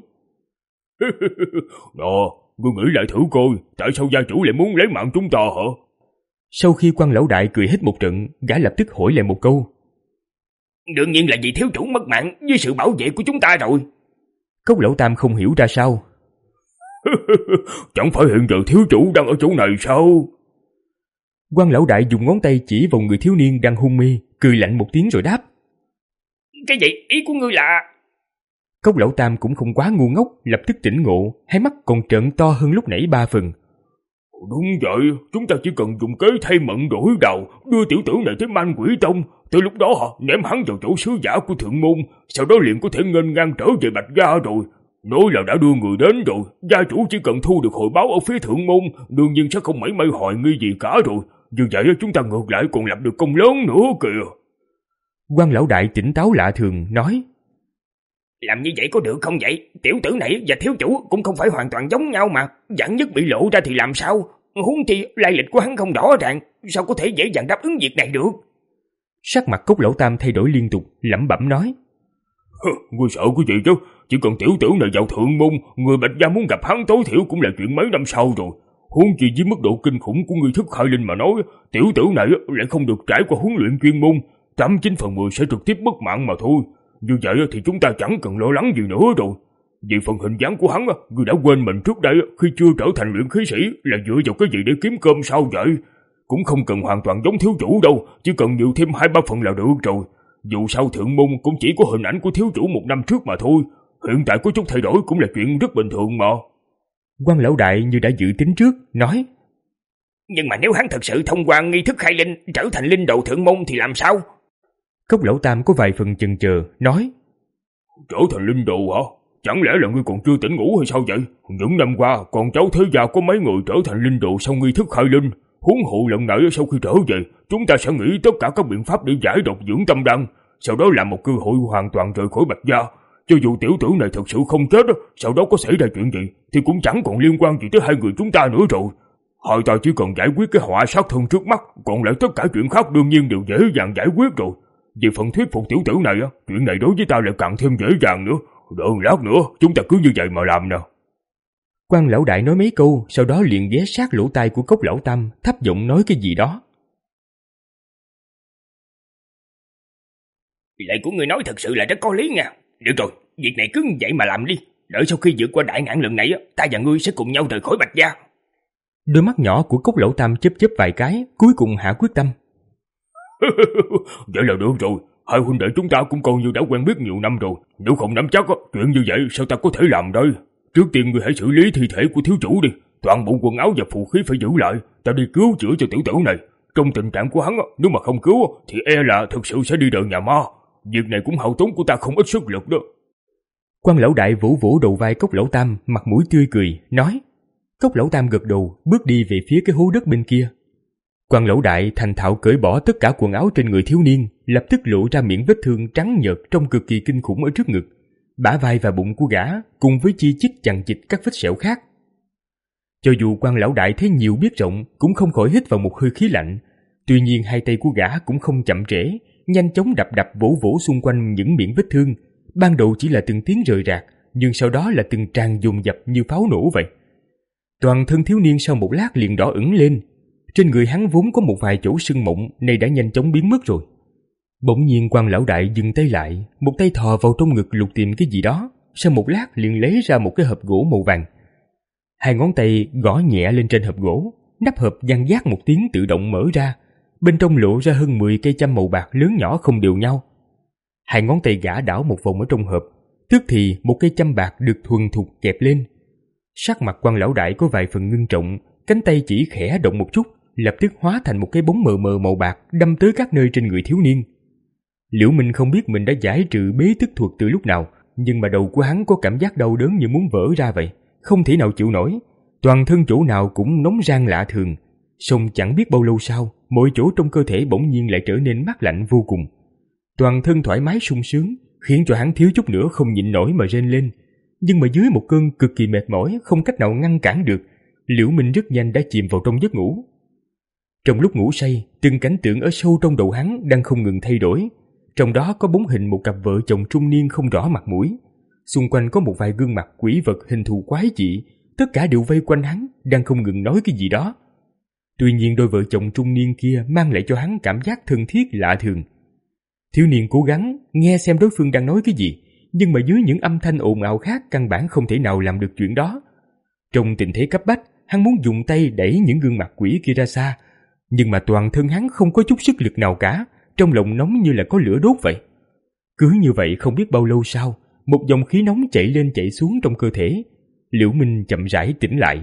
Đó, ngươi nghĩ lại thử coi, tại sao gia chủ lại muốn lấy mạng chúng ta hả? Sau khi quan lão đại cười hết một trận, gã lập tức hỏi lại một câu. Đương nhiên là vì thiếu chủ mất mạng với sự bảo vệ của chúng ta rồi. Cốc lão tam không hiểu ra sao. Chẳng phải hiện giờ thiếu chủ đang ở chỗ này sao? Quan lão đại dùng ngón tay chỉ vào người thiếu niên đang hôn mê, cười lạnh một tiếng rồi đáp. Cái gì? Ý của ngươi là... Cốc lão tam cũng không quá ngu ngốc, lập tức tỉnh ngộ, hai mắt còn trợn to hơn lúc nãy ba phần. Đúng vậy, chúng ta chỉ cần dùng kế thay mận đổi đầu, đưa tiểu tử này tới Man Quỷ Tông, tới lúc đó họ ném hắn vào chỗ sứ giả của thượng môn, sau đó liền có thể nghênh ngang trở về Bạch gia rồi. Nói là đã đưa người đến rồi, gia chủ chỉ cần thu được hồi báo ở phía thượng môn, đương nhiên sẽ không mảy may hoài nghi gì cả rồi. Như vậy chúng ta ngược lại còn lập được công lớn nữa kìa. Quan lão đại tỉnh táo lạ thường nói. Làm như vậy có được không vậy? Tiểu tử này và thiếu chủ cũng không phải hoàn toàn giống nhau mà. Vạn nhất bị lộ ra thì làm sao? Huống chi lai lịch của hắn không rõ ràng, sao có thể dễ dàng đáp ứng việc này được? Sắc mặt Cốc lão tam thay đổi liên tục, lẩm bẩm nói. Ngươi sợ cái gì chứ? Chỉ cần tiểu tử này vào thượng môn, người Bạch gia muốn gặp hắn tối thiểu cũng là chuyện mấy năm sau rồi. Huống chi với mức độ kinh khủng của nghi thức khai linh mà nói, tiểu tử này lại không được trải qua huấn luyện chuyên môn, tám chín phần mười sẽ trực tiếp mất mạng mà thôi. Như vậy thì chúng ta chẳng cần lo lắng gì nữa rồi. Vì phần hình dáng của hắn, người đã quên mình trước đây khi chưa trở thành luyện khí sĩ là dựa vào cái gì để kiếm cơm sao vậy? Cũng không cần hoàn toàn giống thiếu chủ đâu, chỉ cần nhiều thêm hai ba phần là được rồi. Dù sao Thượng Môn cũng chỉ có hình ảnh của thiếu chủ một năm trước mà thôi. Hiện tại có chút thay đổi cũng là chuyện rất bình thường mà. Quan lão đại như đã dự tính trước, nói: Nhưng mà nếu hắn thật sự thông qua nghi thức khai linh trở thành linh đồ Thượng Môn thì làm sao? Cốc lão tam có vài phần chần chờ, nói: Trở thành linh đồ hả? Chẳng lẽ là ngươi còn chưa tỉnh ngủ hay sao vậy? Những năm qua còn cháu thế gia có mấy người trở thành linh đồ sau nghi thức khai linh. Huống hộ lần này sau khi trở về, chúng ta sẽ nghĩ tất cả các biện pháp để giải độc dưỡng tâm đan, sau đó là một cơ hội hoàn toàn rời khỏi Bạch gia. Cho dù tiểu tử này thật sự không chết, sau đó có xảy ra chuyện gì thì cũng chẳng còn liên quan gì tới hai người chúng ta nữa rồi. Hai ta chỉ cần giải quyết cái họa sát thân trước mắt, còn lại tất cả chuyện khác đương nhiên đều dễ dàng giải quyết rồi. Về phần thuyết phục tiểu tử này, chuyện này đối với ta lại càng thêm dễ dàng nữa. Đợi lát nữa, chúng ta cứ như vậy mà làm nè. Quan lão đại nói mấy câu, sau đó liền ghé sát lỗ tai của Cốc lão tam, thấp giọng nói cái gì đó. Lời của người nói thật sự là rất có lý nha. Được rồi, việc này cứ như vậy mà làm đi. Đợi sau khi vượt qua đại nạn lần này, ta và ngươi sẽ cùng nhau rời khỏi Bạch gia. Đôi mắt nhỏ của Cốc lão tam chớp chớp vài cái, cuối cùng hạ quyết tâm. Vậy là được rồi, hai huynh đệ chúng ta cũng coi như đã quen biết nhiều năm rồi. Nếu không nắm chắc, chuyện như vậy sao ta có thể làm đây? Trước tiên ngươi hãy xử lý thi thể của thiếu chủ đi. Toàn bộ quần áo và phù khí phải giữ lại. Ta đi cứu chữa cho tiểu tử này. Trong tình trạng của hắn, nếu mà không cứu thì e là thực sự sẽ đi đời nhà ma. Việc này cũng hao tốn của ta không ít sức lực đó. Quan lão đại vỗ vỗ đầu vai Cốc lão tam, mặt mũi tươi cười, nói. Cốc lão tam gật đầu, bước đi về phía cái hố đất bên kia. Quan lão đại thành thạo cởi bỏ tất cả quần áo trên người thiếu niên, lập tức lộ ra miệng vết thương trắng nhợt trông cực kỳ kinh khủng ở trước ngực, bả vai và bụng của gã cùng với chi chít chằng chịt các vết sẹo khác. Cho dù quan lão đại thấy nhiều biết rộng cũng không khỏi hít vào một hơi khí lạnh. Tuy nhiên hai tay của gã cũng không chậm trễ, nhanh chóng đập đập vỗ vỗ xung quanh những miệng vết thương. Ban đầu chỉ là từng tiếng rời rạc, nhưng sau đó là từng tràng dồn dập như pháo nổ vậy. Toàn thân thiếu niên sau một lát liền đỏ ửng lên. Trên người hắn vốn có một vài chỗ sưng mụn, nay đã nhanh chóng biến mất rồi. Bỗng nhiên quan lão đại dừng tay lại, một tay thò vào trong ngực lục tìm cái gì đó, sau một lát liền lấy ra một cái hộp gỗ màu vàng. Hai ngón tay gõ nhẹ lên trên hộp gỗ, nắp hộp vang vác một tiếng tự động mở ra, bên trong lộ ra hơn mười cây châm màu bạc lớn nhỏ không đều nhau. Hai ngón tay gã đảo một vòng ở trong hộp, tức thì một cây châm bạc được thuần thục kẹp lên. Sắc mặt quan lão đại có vài phần ngưng trọng, cánh tay chỉ khẽ động một chút, lập tức hóa thành một cái bóng mờ mờ màu bạc đâm tới các nơi trên người thiếu niên. Liễu Minh không biết mình đã giải trừ bế tức thuật từ lúc nào, nhưng mà đầu của hắn có cảm giác đau đớn như muốn vỡ ra vậy, không thể nào chịu nổi, toàn thân chỗ nào cũng nóng rang lạ thường. Song chẳng biết bao lâu sau, mọi chỗ trong cơ thể bỗng nhiên lại trở nên mát lạnh vô cùng. Toàn thân thoải mái sung sướng, khiến cho hắn thiếu chút nữa không nhịn nổi mà rên lên. Nhưng mà dưới một cơn cực kỳ mệt mỏi không cách nào ngăn cản được, Liễu Minh rất nhanh đã chìm vào trong giấc ngủ. Trong lúc ngủ say, từng cảnh tượng ở sâu trong đầu hắn đang không ngừng thay đổi. Trong đó có bóng hình một cặp vợ chồng trung niên không rõ mặt mũi. Xung quanh có một vài gương mặt quỷ vật hình thù quái dị, tất cả đều vây quanh hắn, đang không ngừng nói cái gì đó. Tuy nhiên đôi vợ chồng trung niên kia mang lại cho hắn cảm giác thân thiết lạ thường. Thiếu niên cố gắng nghe xem đối phương đang nói cái gì, nhưng mà dưới những âm thanh ồn ào khác căn bản không thể nào làm được chuyện đó. Trong tình thế cấp bách, hắn muốn dùng tay đẩy những gương mặt quỷ kia ra xa, nhưng mà toàn thân hắn không có chút sức lực nào cả, trong lòng nóng như là có lửa đốt vậy. Cứ như vậy không biết bao lâu sau, một dòng khí nóng chảy lên chảy xuống trong cơ thể. Liễu Minh chậm rãi tỉnh lại.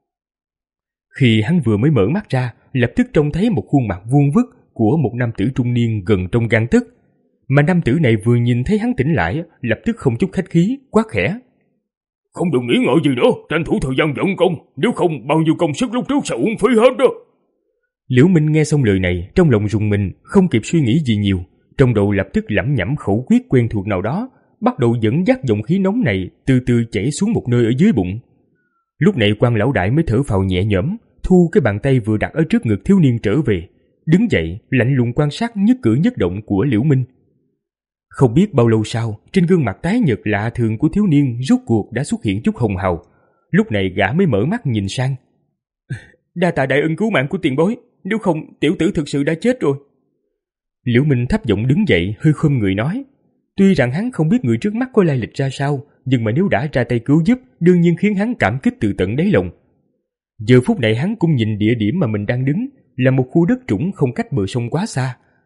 Khi hắn vừa mới mở mắt ra, lập tức trông thấy một khuôn mặt vuông vức của một nam tử trung niên gần trong gang tấc. Mà nam tử này vừa nhìn thấy hắn tỉnh lại, lập tức không chút khách khí, quát khẽ. Không được nghĩ ngợi gì nữa, tranh thủ thời gian vận công, nếu không bao nhiêu công sức lúc trước sẽ uổng phí hết đó. Liễu Minh nghe xong lời này, trong lòng rùng mình, không kịp suy nghĩ gì nhiều, trong đầu lập tức lẩm nhẩm khẩu quyết quen thuộc nào đó, bắt đầu dẫn dắt dòng khí nóng này từ từ chảy xuống một nơi ở dưới bụng. Lúc này quan lão đại mới thở phào nhẹ nhõm, thu cái bàn tay vừa đặt ở trước ngực thiếu niên trở về, đứng dậy lạnh lùng quan sát nhất cử nhất động của Liễu Minh. Không biết bao lâu sau, trên gương mặt tái nhợt lạ thường của thiếu niên rốt cuộc đã xuất hiện chút hồng hào. Lúc này gã mới mở mắt nhìn sang. Đa tạ đại ân cứu mạng của tiền bối, nếu không tiểu tử thực sự đã chết rồi. Liễu Minh thấp giọng đứng dậy, hơi khom người nói. Tuy rằng hắn không biết người trước mắt có lai lịch ra sao, nhưng mà nếu đã ra tay cứu giúp, đương nhiên khiến hắn cảm kích từ tận đáy lòng. Giờ phút này hắn cũng nhìn địa điểm mà mình đang đứng, là một khu đất trũng không cách bờ sông quá xa.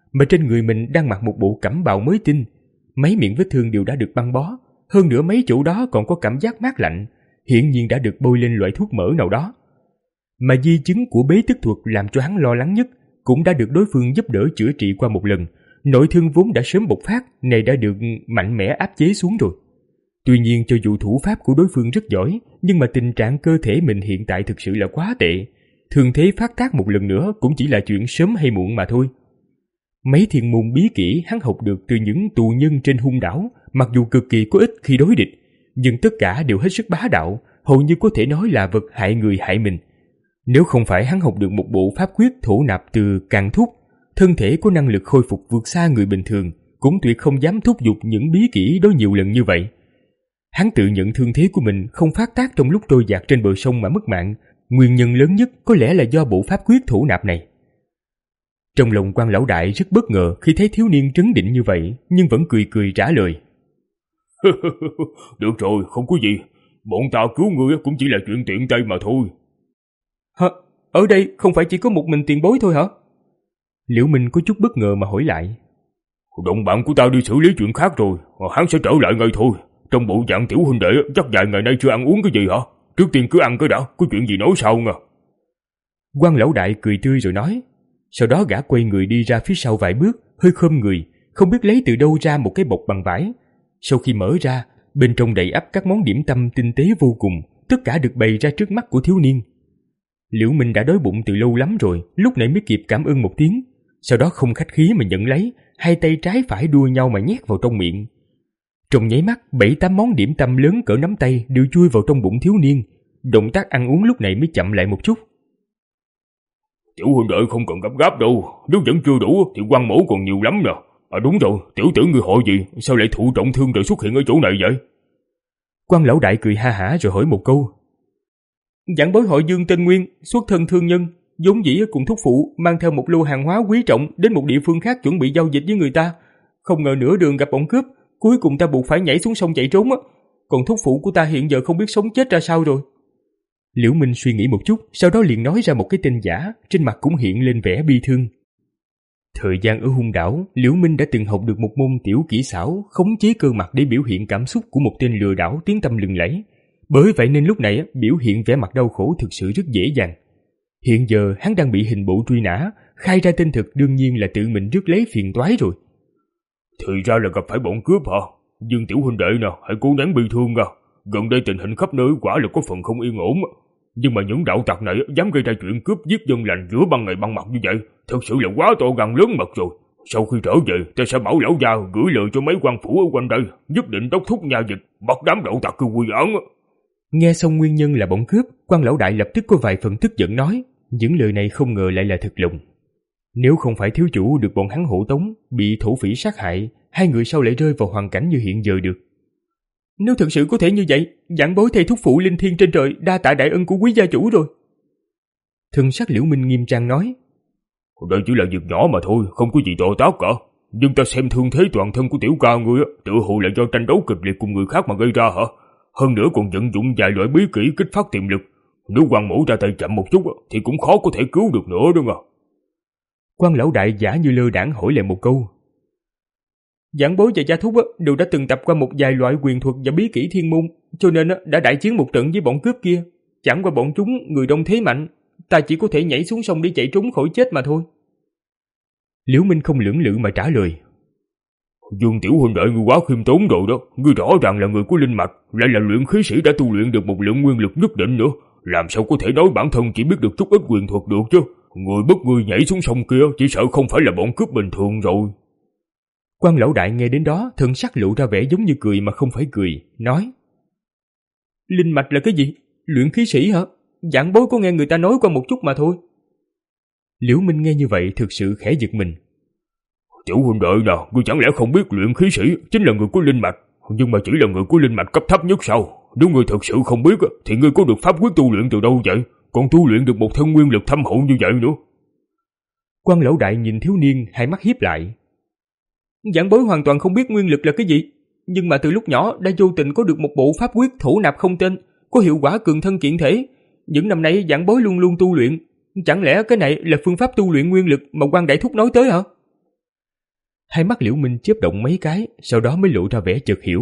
mà trên người mình đang mặc một bộ cẩm bào mới tinh. Mấy miệng vết thương đều đã được băng bó, hơn nữa mấy chỗ đó còn có cảm giác mát lạnh, hiển nhiên đã được bôi lên loại thuốc mỡ nào đó. Mà di chứng của bế tức thuật làm cho hắn lo lắng nhất cũng đã được đối phương giúp đỡ chữa trị qua một lần. Nội thương vốn đã sớm bộc phát này đã được mạnh mẽ áp chế xuống rồi. Tuy nhiên cho dù thủ pháp của đối phương rất giỏi, nhưng mà tình trạng cơ thể mình hiện tại thực sự là quá tệ. Thường thế phát tác một lần nữa cũng chỉ là chuyện sớm hay muộn mà thôi. Mấy thiên môn bí kỹ hắn học được từ những tù nhân trên hung đảo, mặc dù cực kỳ có ích khi đối địch, nhưng tất cả đều hết sức bá đạo, hầu như có thể nói là vật hại người hại mình. Nếu không phải hắn học được một bộ pháp quyết thổ nạp từ Càn Thúc, thân thể có năng lực khôi phục vượt xa người bình thường, cũng tuyệt không dám thúc giục những bí kỹ đó nhiều lần như vậy. Hắn tự nhận thương thế của mình không phát tác trong lúc trôi dạt trên bờ sông mà mất mạng, nguyên nhân lớn nhất có lẽ là do bộ pháp quyết thổ nạp này. Trong lòng Quan lão đại rất bất ngờ khi thấy thiếu niên trấn định như vậy, nhưng vẫn cười cười trả lời. Được rồi, không có gì. Bọn ta cứu ngươi cũng chỉ là chuyện tiện tay mà thôi. Hả? Ở đây không phải chỉ có một mình tiền bối thôi hả? Liễu Minh có chút bất ngờ mà hỏi lại. Đồng bạn của ta đi xử lý chuyện khác rồi, hắn sẽ trở lại ngay thôi. Trong bộ dạng tiểu huynh đệ chắc vài ngày nay chưa ăn uống cái gì hả? Trước tiên cứ ăn cái đã, có chuyện gì nói sau nha. Quan lão đại cười tươi rồi nói. Sau đó gã quay người đi ra phía sau vài bước, hơi khom người, không biết lấy từ đâu ra một cái bọc bằng vải. Sau khi mở ra, bên trong đầy ắp các món điểm tâm tinh tế vô cùng, tất cả được bày ra trước mắt của thiếu niên. Liễu Minh đã đói bụng từ lâu lắm rồi, lúc nãy mới kịp cảm ơn một tiếng, sau đó không khách khí mà nhận lấy, hai tay trái phải đua nhau mà nhét vào trong miệng. Trong nháy mắt, bảy tám món điểm tâm lớn cỡ nắm tay đều chui vào trong bụng thiếu niên. Động tác ăn uống lúc này mới chậm lại một chút. Tiểu huynh đệ không cần gấp gáp đâu, nếu vẫn chưa đủ thì quan mổ còn nhiều lắm nè. À đúng rồi, tiểu tử người họ gì, sao lại thụ trọng thương rồi xuất hiện ở chỗ này vậy? Quan lão đại cười ha hả rồi hỏi một câu. Giảng bối họ Dương tên Nguyên, xuất thân thương nhân, vốn dĩ cùng thúc phụ mang theo một lô hàng hóa quý trọng đến một địa phương khác chuẩn bị giao dịch với người ta. Không ngờ nửa đường gặp bọn cướp, cuối cùng ta buộc phải nhảy xuống sông chạy trốn á. Còn thúc phụ của ta hiện giờ không biết sống chết ra sao rồi. Liễu Minh suy nghĩ một chút, sau đó liền nói ra một cái tên giả, trên mặt cũng hiện lên vẻ bi thương. Thời gian ở hung đảo, Liễu Minh đã từng học được một môn tiểu kỹ xảo khống chế cơ mặt để biểu hiện cảm xúc của một tên lừa đảo tiếng tăm lừng lẫy. Bởi vậy nên lúc này biểu hiện vẻ mặt đau khổ thực sự rất dễ dàng. Hiện giờ hắn đang bị hình bộ truy nã, khai ra tên thực đương nhiên là tự mình rước lấy phiền toái rồi. Thì ra là gặp phải bọn cướp hả? Dương tiểu huynh đệ nè, hãy cố nén bi thương nha. Gần đây tình hình khắp nơi quả là có phần không yên ổn. Nhưng mà những đạo tặc này dám gây ra chuyện cướp giết dân lành giữa ban ngày ban mặt như vậy, thật sự là quá to gan lớn mật rồi. Sau khi trở về, ta sẽ bảo lão gia gửi lời cho mấy quan phủ ở quanh đây, nhất định đốc thúc nha dịch, bắt đám đạo tặc cứ quy án. Nghe xong nguyên nhân là bọn cướp, quan lão đại lập tức có vài phần tức giận nói, những lời này không ngờ lại là thật lòng. Nếu không phải thiếu chủ được bọn hắn hộ tống, bị thổ phỉ sát hại, hai người sao lại rơi vào hoàn cảnh như hiện giờ được? Nếu thực sự có thể như vậy, giảng bối thầy thúc phụ linh thiên trên trời đa tạ đại ân của quý gia chủ rồi. Thân sắc Liễu Minh nghiêm trang nói, đây chỉ là việc nhỏ mà thôi, không có gì to tát cả. Nhưng ta xem thương thế toàn thân của tiểu ca ngươi tự hồ là do tranh đấu kịch liệt cùng người khác mà gây ra hả? Hơn nữa còn vận dụng vài loại bí kỹ kích phát tiềm lực. Nếu quan mổ ra tay chậm một chút thì cũng khó có thể cứu được nữa đúng không? Quan lão đại giả như lơ đãng hỏi lại một câu. Giảng bối và gia thúc đều đã từng tập qua một vài loại quyền thuật và bí kỹ thiên môn, cho nên đã đại chiến một trận với bọn cướp kia. Chẳng qua bọn chúng người đông thế mạnh, ta chỉ có thể nhảy xuống sông để chạy trốn khỏi chết mà thôi. Liễu Minh không lưỡng lự mà trả lời. Dương tiểu huynh đệ ngươi quá khiêm tốn rồi đó, ngươi rõ ràng là người của linh mạch, lại là luyện khí sĩ đã tu luyện được một lượng nguyên lực nhất định nữa, làm sao có thể nói bản thân chỉ biết được chút ít quyền thuật được chứ? Người bất ngươi nhảy xuống sông kia chỉ sợ không phải là bọn cướp bình thường rồi. Quan lão đại nghe đến đó, thân sắc lộ ra vẻ giống như cười mà không phải cười, nói: Linh mạch là cái gì? Luyện khí sĩ hả? Giảng bối có nghe người ta nói qua một chút mà thôi. Liễu Minh nghe như vậy thực sự khẽ giật mình. Tiểu huynh đệ nào, ngươi chẳng lẽ không biết luyện khí sĩ chính là người của linh mạch, nhưng mà chỉ là người của linh mạch cấp thấp nhất sao? Nếu ngươi thật sự không biết thì ngươi có được pháp quyết tu luyện từ đâu vậy? Còn tu luyện được một thân nguyên lực thâm hậu như vậy nữa. Quan lão đại nhìn thiếu niên, hai mắt híp lại. Giảng bối hoàn toàn không biết nguyên lực là cái gì, nhưng mà từ lúc nhỏ đã vô tình có được một bộ pháp quyết thổ nạp không tên, có hiệu quả cường thân kiện thể. Những năm nay giảng bối luôn luôn tu luyện, chẳng lẽ cái này là phương pháp tu luyện nguyên lực mà quan đại thúc nói tới hả? Hai mắt Liễu Minh chớp động mấy cái, sau đó mới lộ ra vẻ chợt hiểu.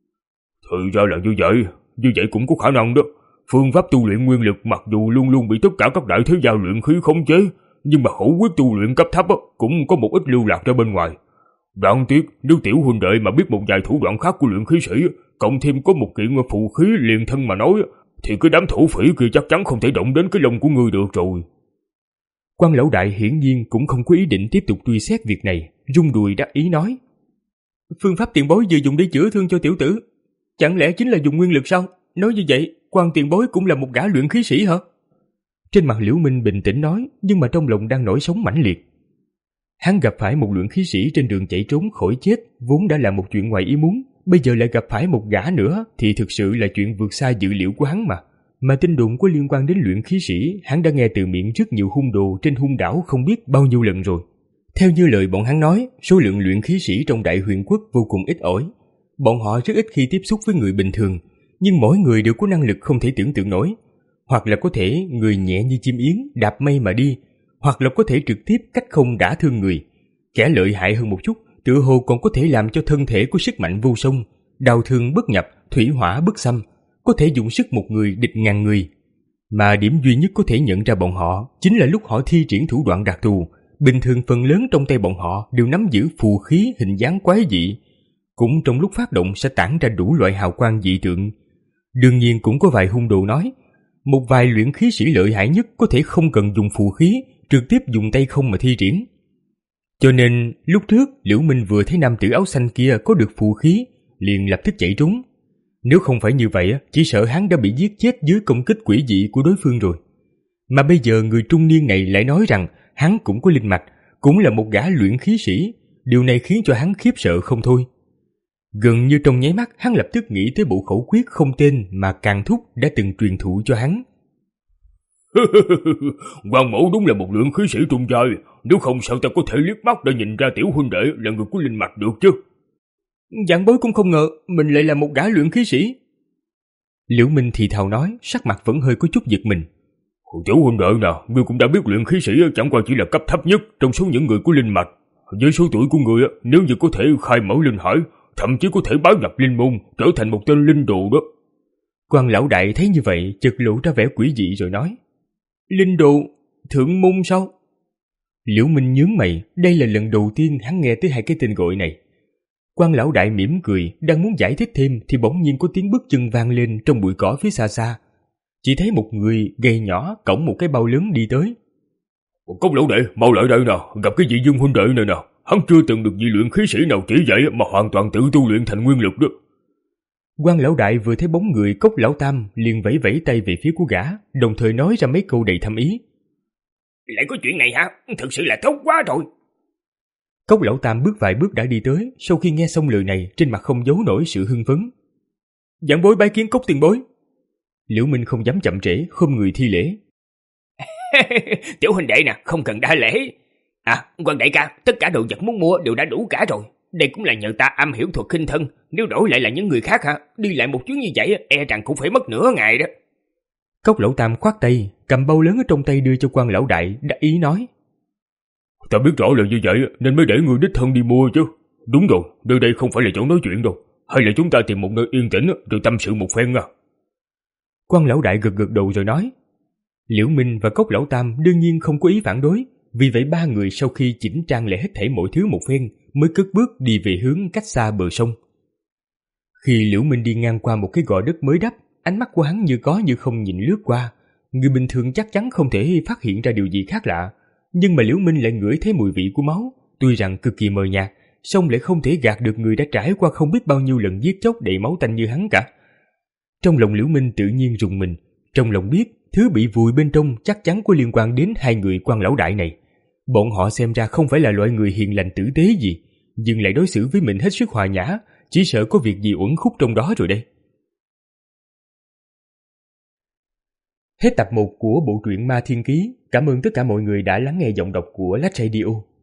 Thì ra là như vậy, như vậy cũng có khả năng đó. Phương pháp tu luyện nguyên lực mặc dù luôn luôn bị tất cả các đại thế gia luyện khí khống chế, nhưng mà hữu quyết tu luyện cấp thấp cũng có một ít lưu lạc ra bên ngoài. Đáng tiếc, nếu tiểu huynh đệ mà biết một vài thủ đoạn khác của luyện khí sĩ, cộng thêm có một kiện phù khí liền thân mà nói, thì cái đám thổ phỉ kia chắc chắn không thể động đến cái lông của ngươi được rồi. Quan lão đại hiển nhiên cũng không có ý định tiếp tục truy xét việc này, rung đùi đắc ý nói. Phương pháp tiền bối vừa dùng để chữa thương cho tiểu tử, chẳng lẽ chính là dùng nguyên lực sao? Nói như vậy, Quan tiền bối cũng là một gã luyện khí sĩ hả? Trên mặt Liễu Minh bình tĩnh nói, nhưng mà trong lòng đang nổi sóng mãnh liệt. Hắn gặp phải một luyện khí sĩ trên đường chạy trốn khỏi chết vốn đã là một chuyện ngoài ý muốn, bây giờ lại gặp phải một gã nữa thì thực sự là chuyện vượt xa dự liệu của hắn mà. Mà tin đồn có liên quan đến luyện khí sĩ, hắn đã nghe từ miệng rất nhiều hung đồ trên hung đảo không biết bao nhiêu lần rồi. Theo như lời bọn hắn nói, số lượng luyện khí sĩ trong Đại Huyền Quốc vô cùng ít ỏi. Bọn họ rất ít khi tiếp xúc với người bình thường, nhưng mỗi người đều có năng lực không thể tưởng tượng nổi. Hoặc là có thể người nhẹ như chim yến đạp mây mà đi, hoặc là có thể trực tiếp cách không đả thương người. Kẻ lợi hại hơn một chút, tựa hồ còn có thể làm cho thân thể có sức mạnh vô song, đào thương bất nhập, thủy hỏa bất xâm, có thể dùng sức một người địch ngàn người. Mà điểm duy nhất có thể nhận ra bọn họ chính là lúc họ thi triển thủ đoạn đặc thù. Bình thường phần lớn trong tay bọn họ đều nắm giữ phù khí hình dáng quái dị, cũng trong lúc phát động sẽ tản ra đủ loại hào quang dị tượng. Đương nhiên cũng có vài hung đồ nói, một vài luyện khí sĩ lợi hại nhất có thể không cần dùng phù khí, trực tiếp dùng tay không mà thi triển. Cho nên lúc trước Liễu Minh vừa thấy nam tử áo xanh kia có được phù khí, liền lập tức chạy trốn. Nếu không phải như vậy, chỉ sợ hắn đã bị giết chết dưới công kích quỷ dị của đối phương rồi. Mà bây giờ người trung niên này lại nói rằng hắn cũng có linh mạch, cũng là một gã luyện khí sĩ. Điều này khiến cho hắn khiếp sợ không thôi. Gần như trong nháy mắt, hắn lập tức nghĩ tới bộ khẩu quyết không tên mà Càn Thúc đã từng truyền thụ cho hắn. Quan mẫu đúng là một luyện khí sĩ trung giai, nếu không sao ta có thể liếc mắt để nhìn ra tiểu huynh đệ là người có linh mạch được chứ. Vạn bối cũng không ngờ mình lại là một gã luyện khí sĩ. Liễu Minh thì thào nói, sắc mặt vẫn hơi có chút giật mình. Tiểu huynh đệ nào, ngươi cũng đã biết luyện khí sĩ chẳng qua chỉ là cấp thấp nhất trong số những người có linh mạch. Với số tuổi của ngươi, nếu như có thể khai mở linh hải, thậm chí có thể bái nhập linh môn, trở thành một tên linh đồ đó. Quan lão đại thấy như vậy, chợt lộ ra vẻ quỷ dị rồi nói. Linh đồ? Thượng môn sao? Liễu Minh nhướng mày, đây là lần đầu tiên hắn nghe tới hai cái tên gọi này. Quan lão đại mỉm cười, đang muốn giải thích thêm thì bỗng nhiên có tiếng bước chân vang lên trong bụi cỏ phía xa xa. Chỉ thấy một người gầy nhỏ cõng một cái bao lớn đi tới. Cốc lão đệ, mau lại đây nào, gặp cái vị Dương huynh đệ này nào. Hắn chưa từng được vị luyện khí sĩ nào chỉ dạy mà hoàn toàn tự tu luyện thành nguyên lực đó. Quan lão đại vừa thấy bóng người Cốc lão tam liền vẫy vẫy tay về phía của gã, đồng thời nói ra mấy câu đầy thâm ý. Lại có chuyện này hả? Thực sự là tốt quá rồi. Cốc lão tam bước vài bước đã đi tới, sau khi nghe xong lời này trên mặt không giấu nổi sự hưng phấn. Vạn bối bái kiến Cốc tiền bối. Liễu Minh không dám chậm trễ, khom người thi lễ. Tiểu huynh đệ nè, không cần đa lễ. À, Quan đại ca, tất cả đồ vật muốn mua đều đã đủ cả rồi. Đây cũng là nhờ ta am hiểu thuật khinh thân, nếu đổi lại là những người khác hả, đi lại một chuyến như vậy e rằng cũng phải mất nửa ngày đó. Cốc lão tam khoát tay, cầm bao lớn ở trong tay đưa cho Quan lão đại, đã ý nói. Ta biết rõ là như vậy nên mới để người đích thân đi mua chứ. Đúng rồi, nơi đây không phải là chỗ nói chuyện đâu. Hay là chúng ta tìm một nơi yên tĩnh rồi tâm sự một phen à? Quan lão đại gật gật đầu rồi nói. Liễu Minh và Cốc lão tam đương nhiên không có ý phản đối, vì vậy ba người sau khi chỉnh trang lại hết thảy mọi thứ một phen mới cất bước đi về hướng cách xa bờ sông. Khi Liễu Minh đi ngang qua một cái gò đất mới đắp, ánh mắt của hắn như có như không nhìn lướt qua. Người bình thường chắc chắn không thể phát hiện ra điều gì khác lạ, nhưng mà Liễu Minh lại ngửi thấy mùi vị của máu, tuy rằng cực kỳ mờ nhạt, song lại không thể gạt được người đã trải qua không biết bao nhiêu lần giết chóc đầy máu tanh như hắn cả. Trong lòng Liễu Minh tự nhiên rùng mình, trong lòng biết thứ bị vùi bên trong chắc chắn có liên quan đến hai người Quan lão đại này. Bọn họ xem ra không phải là loại người hiền lành tử tế gì, nhưng lại đối xử với mình hết sức hòa nhã, chỉ sợ có việc gì uẩn khúc trong đó rồi đây. Hết tập một của bộ truyện Ma Thiên Ký. Cảm ơn tất cả mọi người đã lắng nghe giọng đọc của Lách Radio.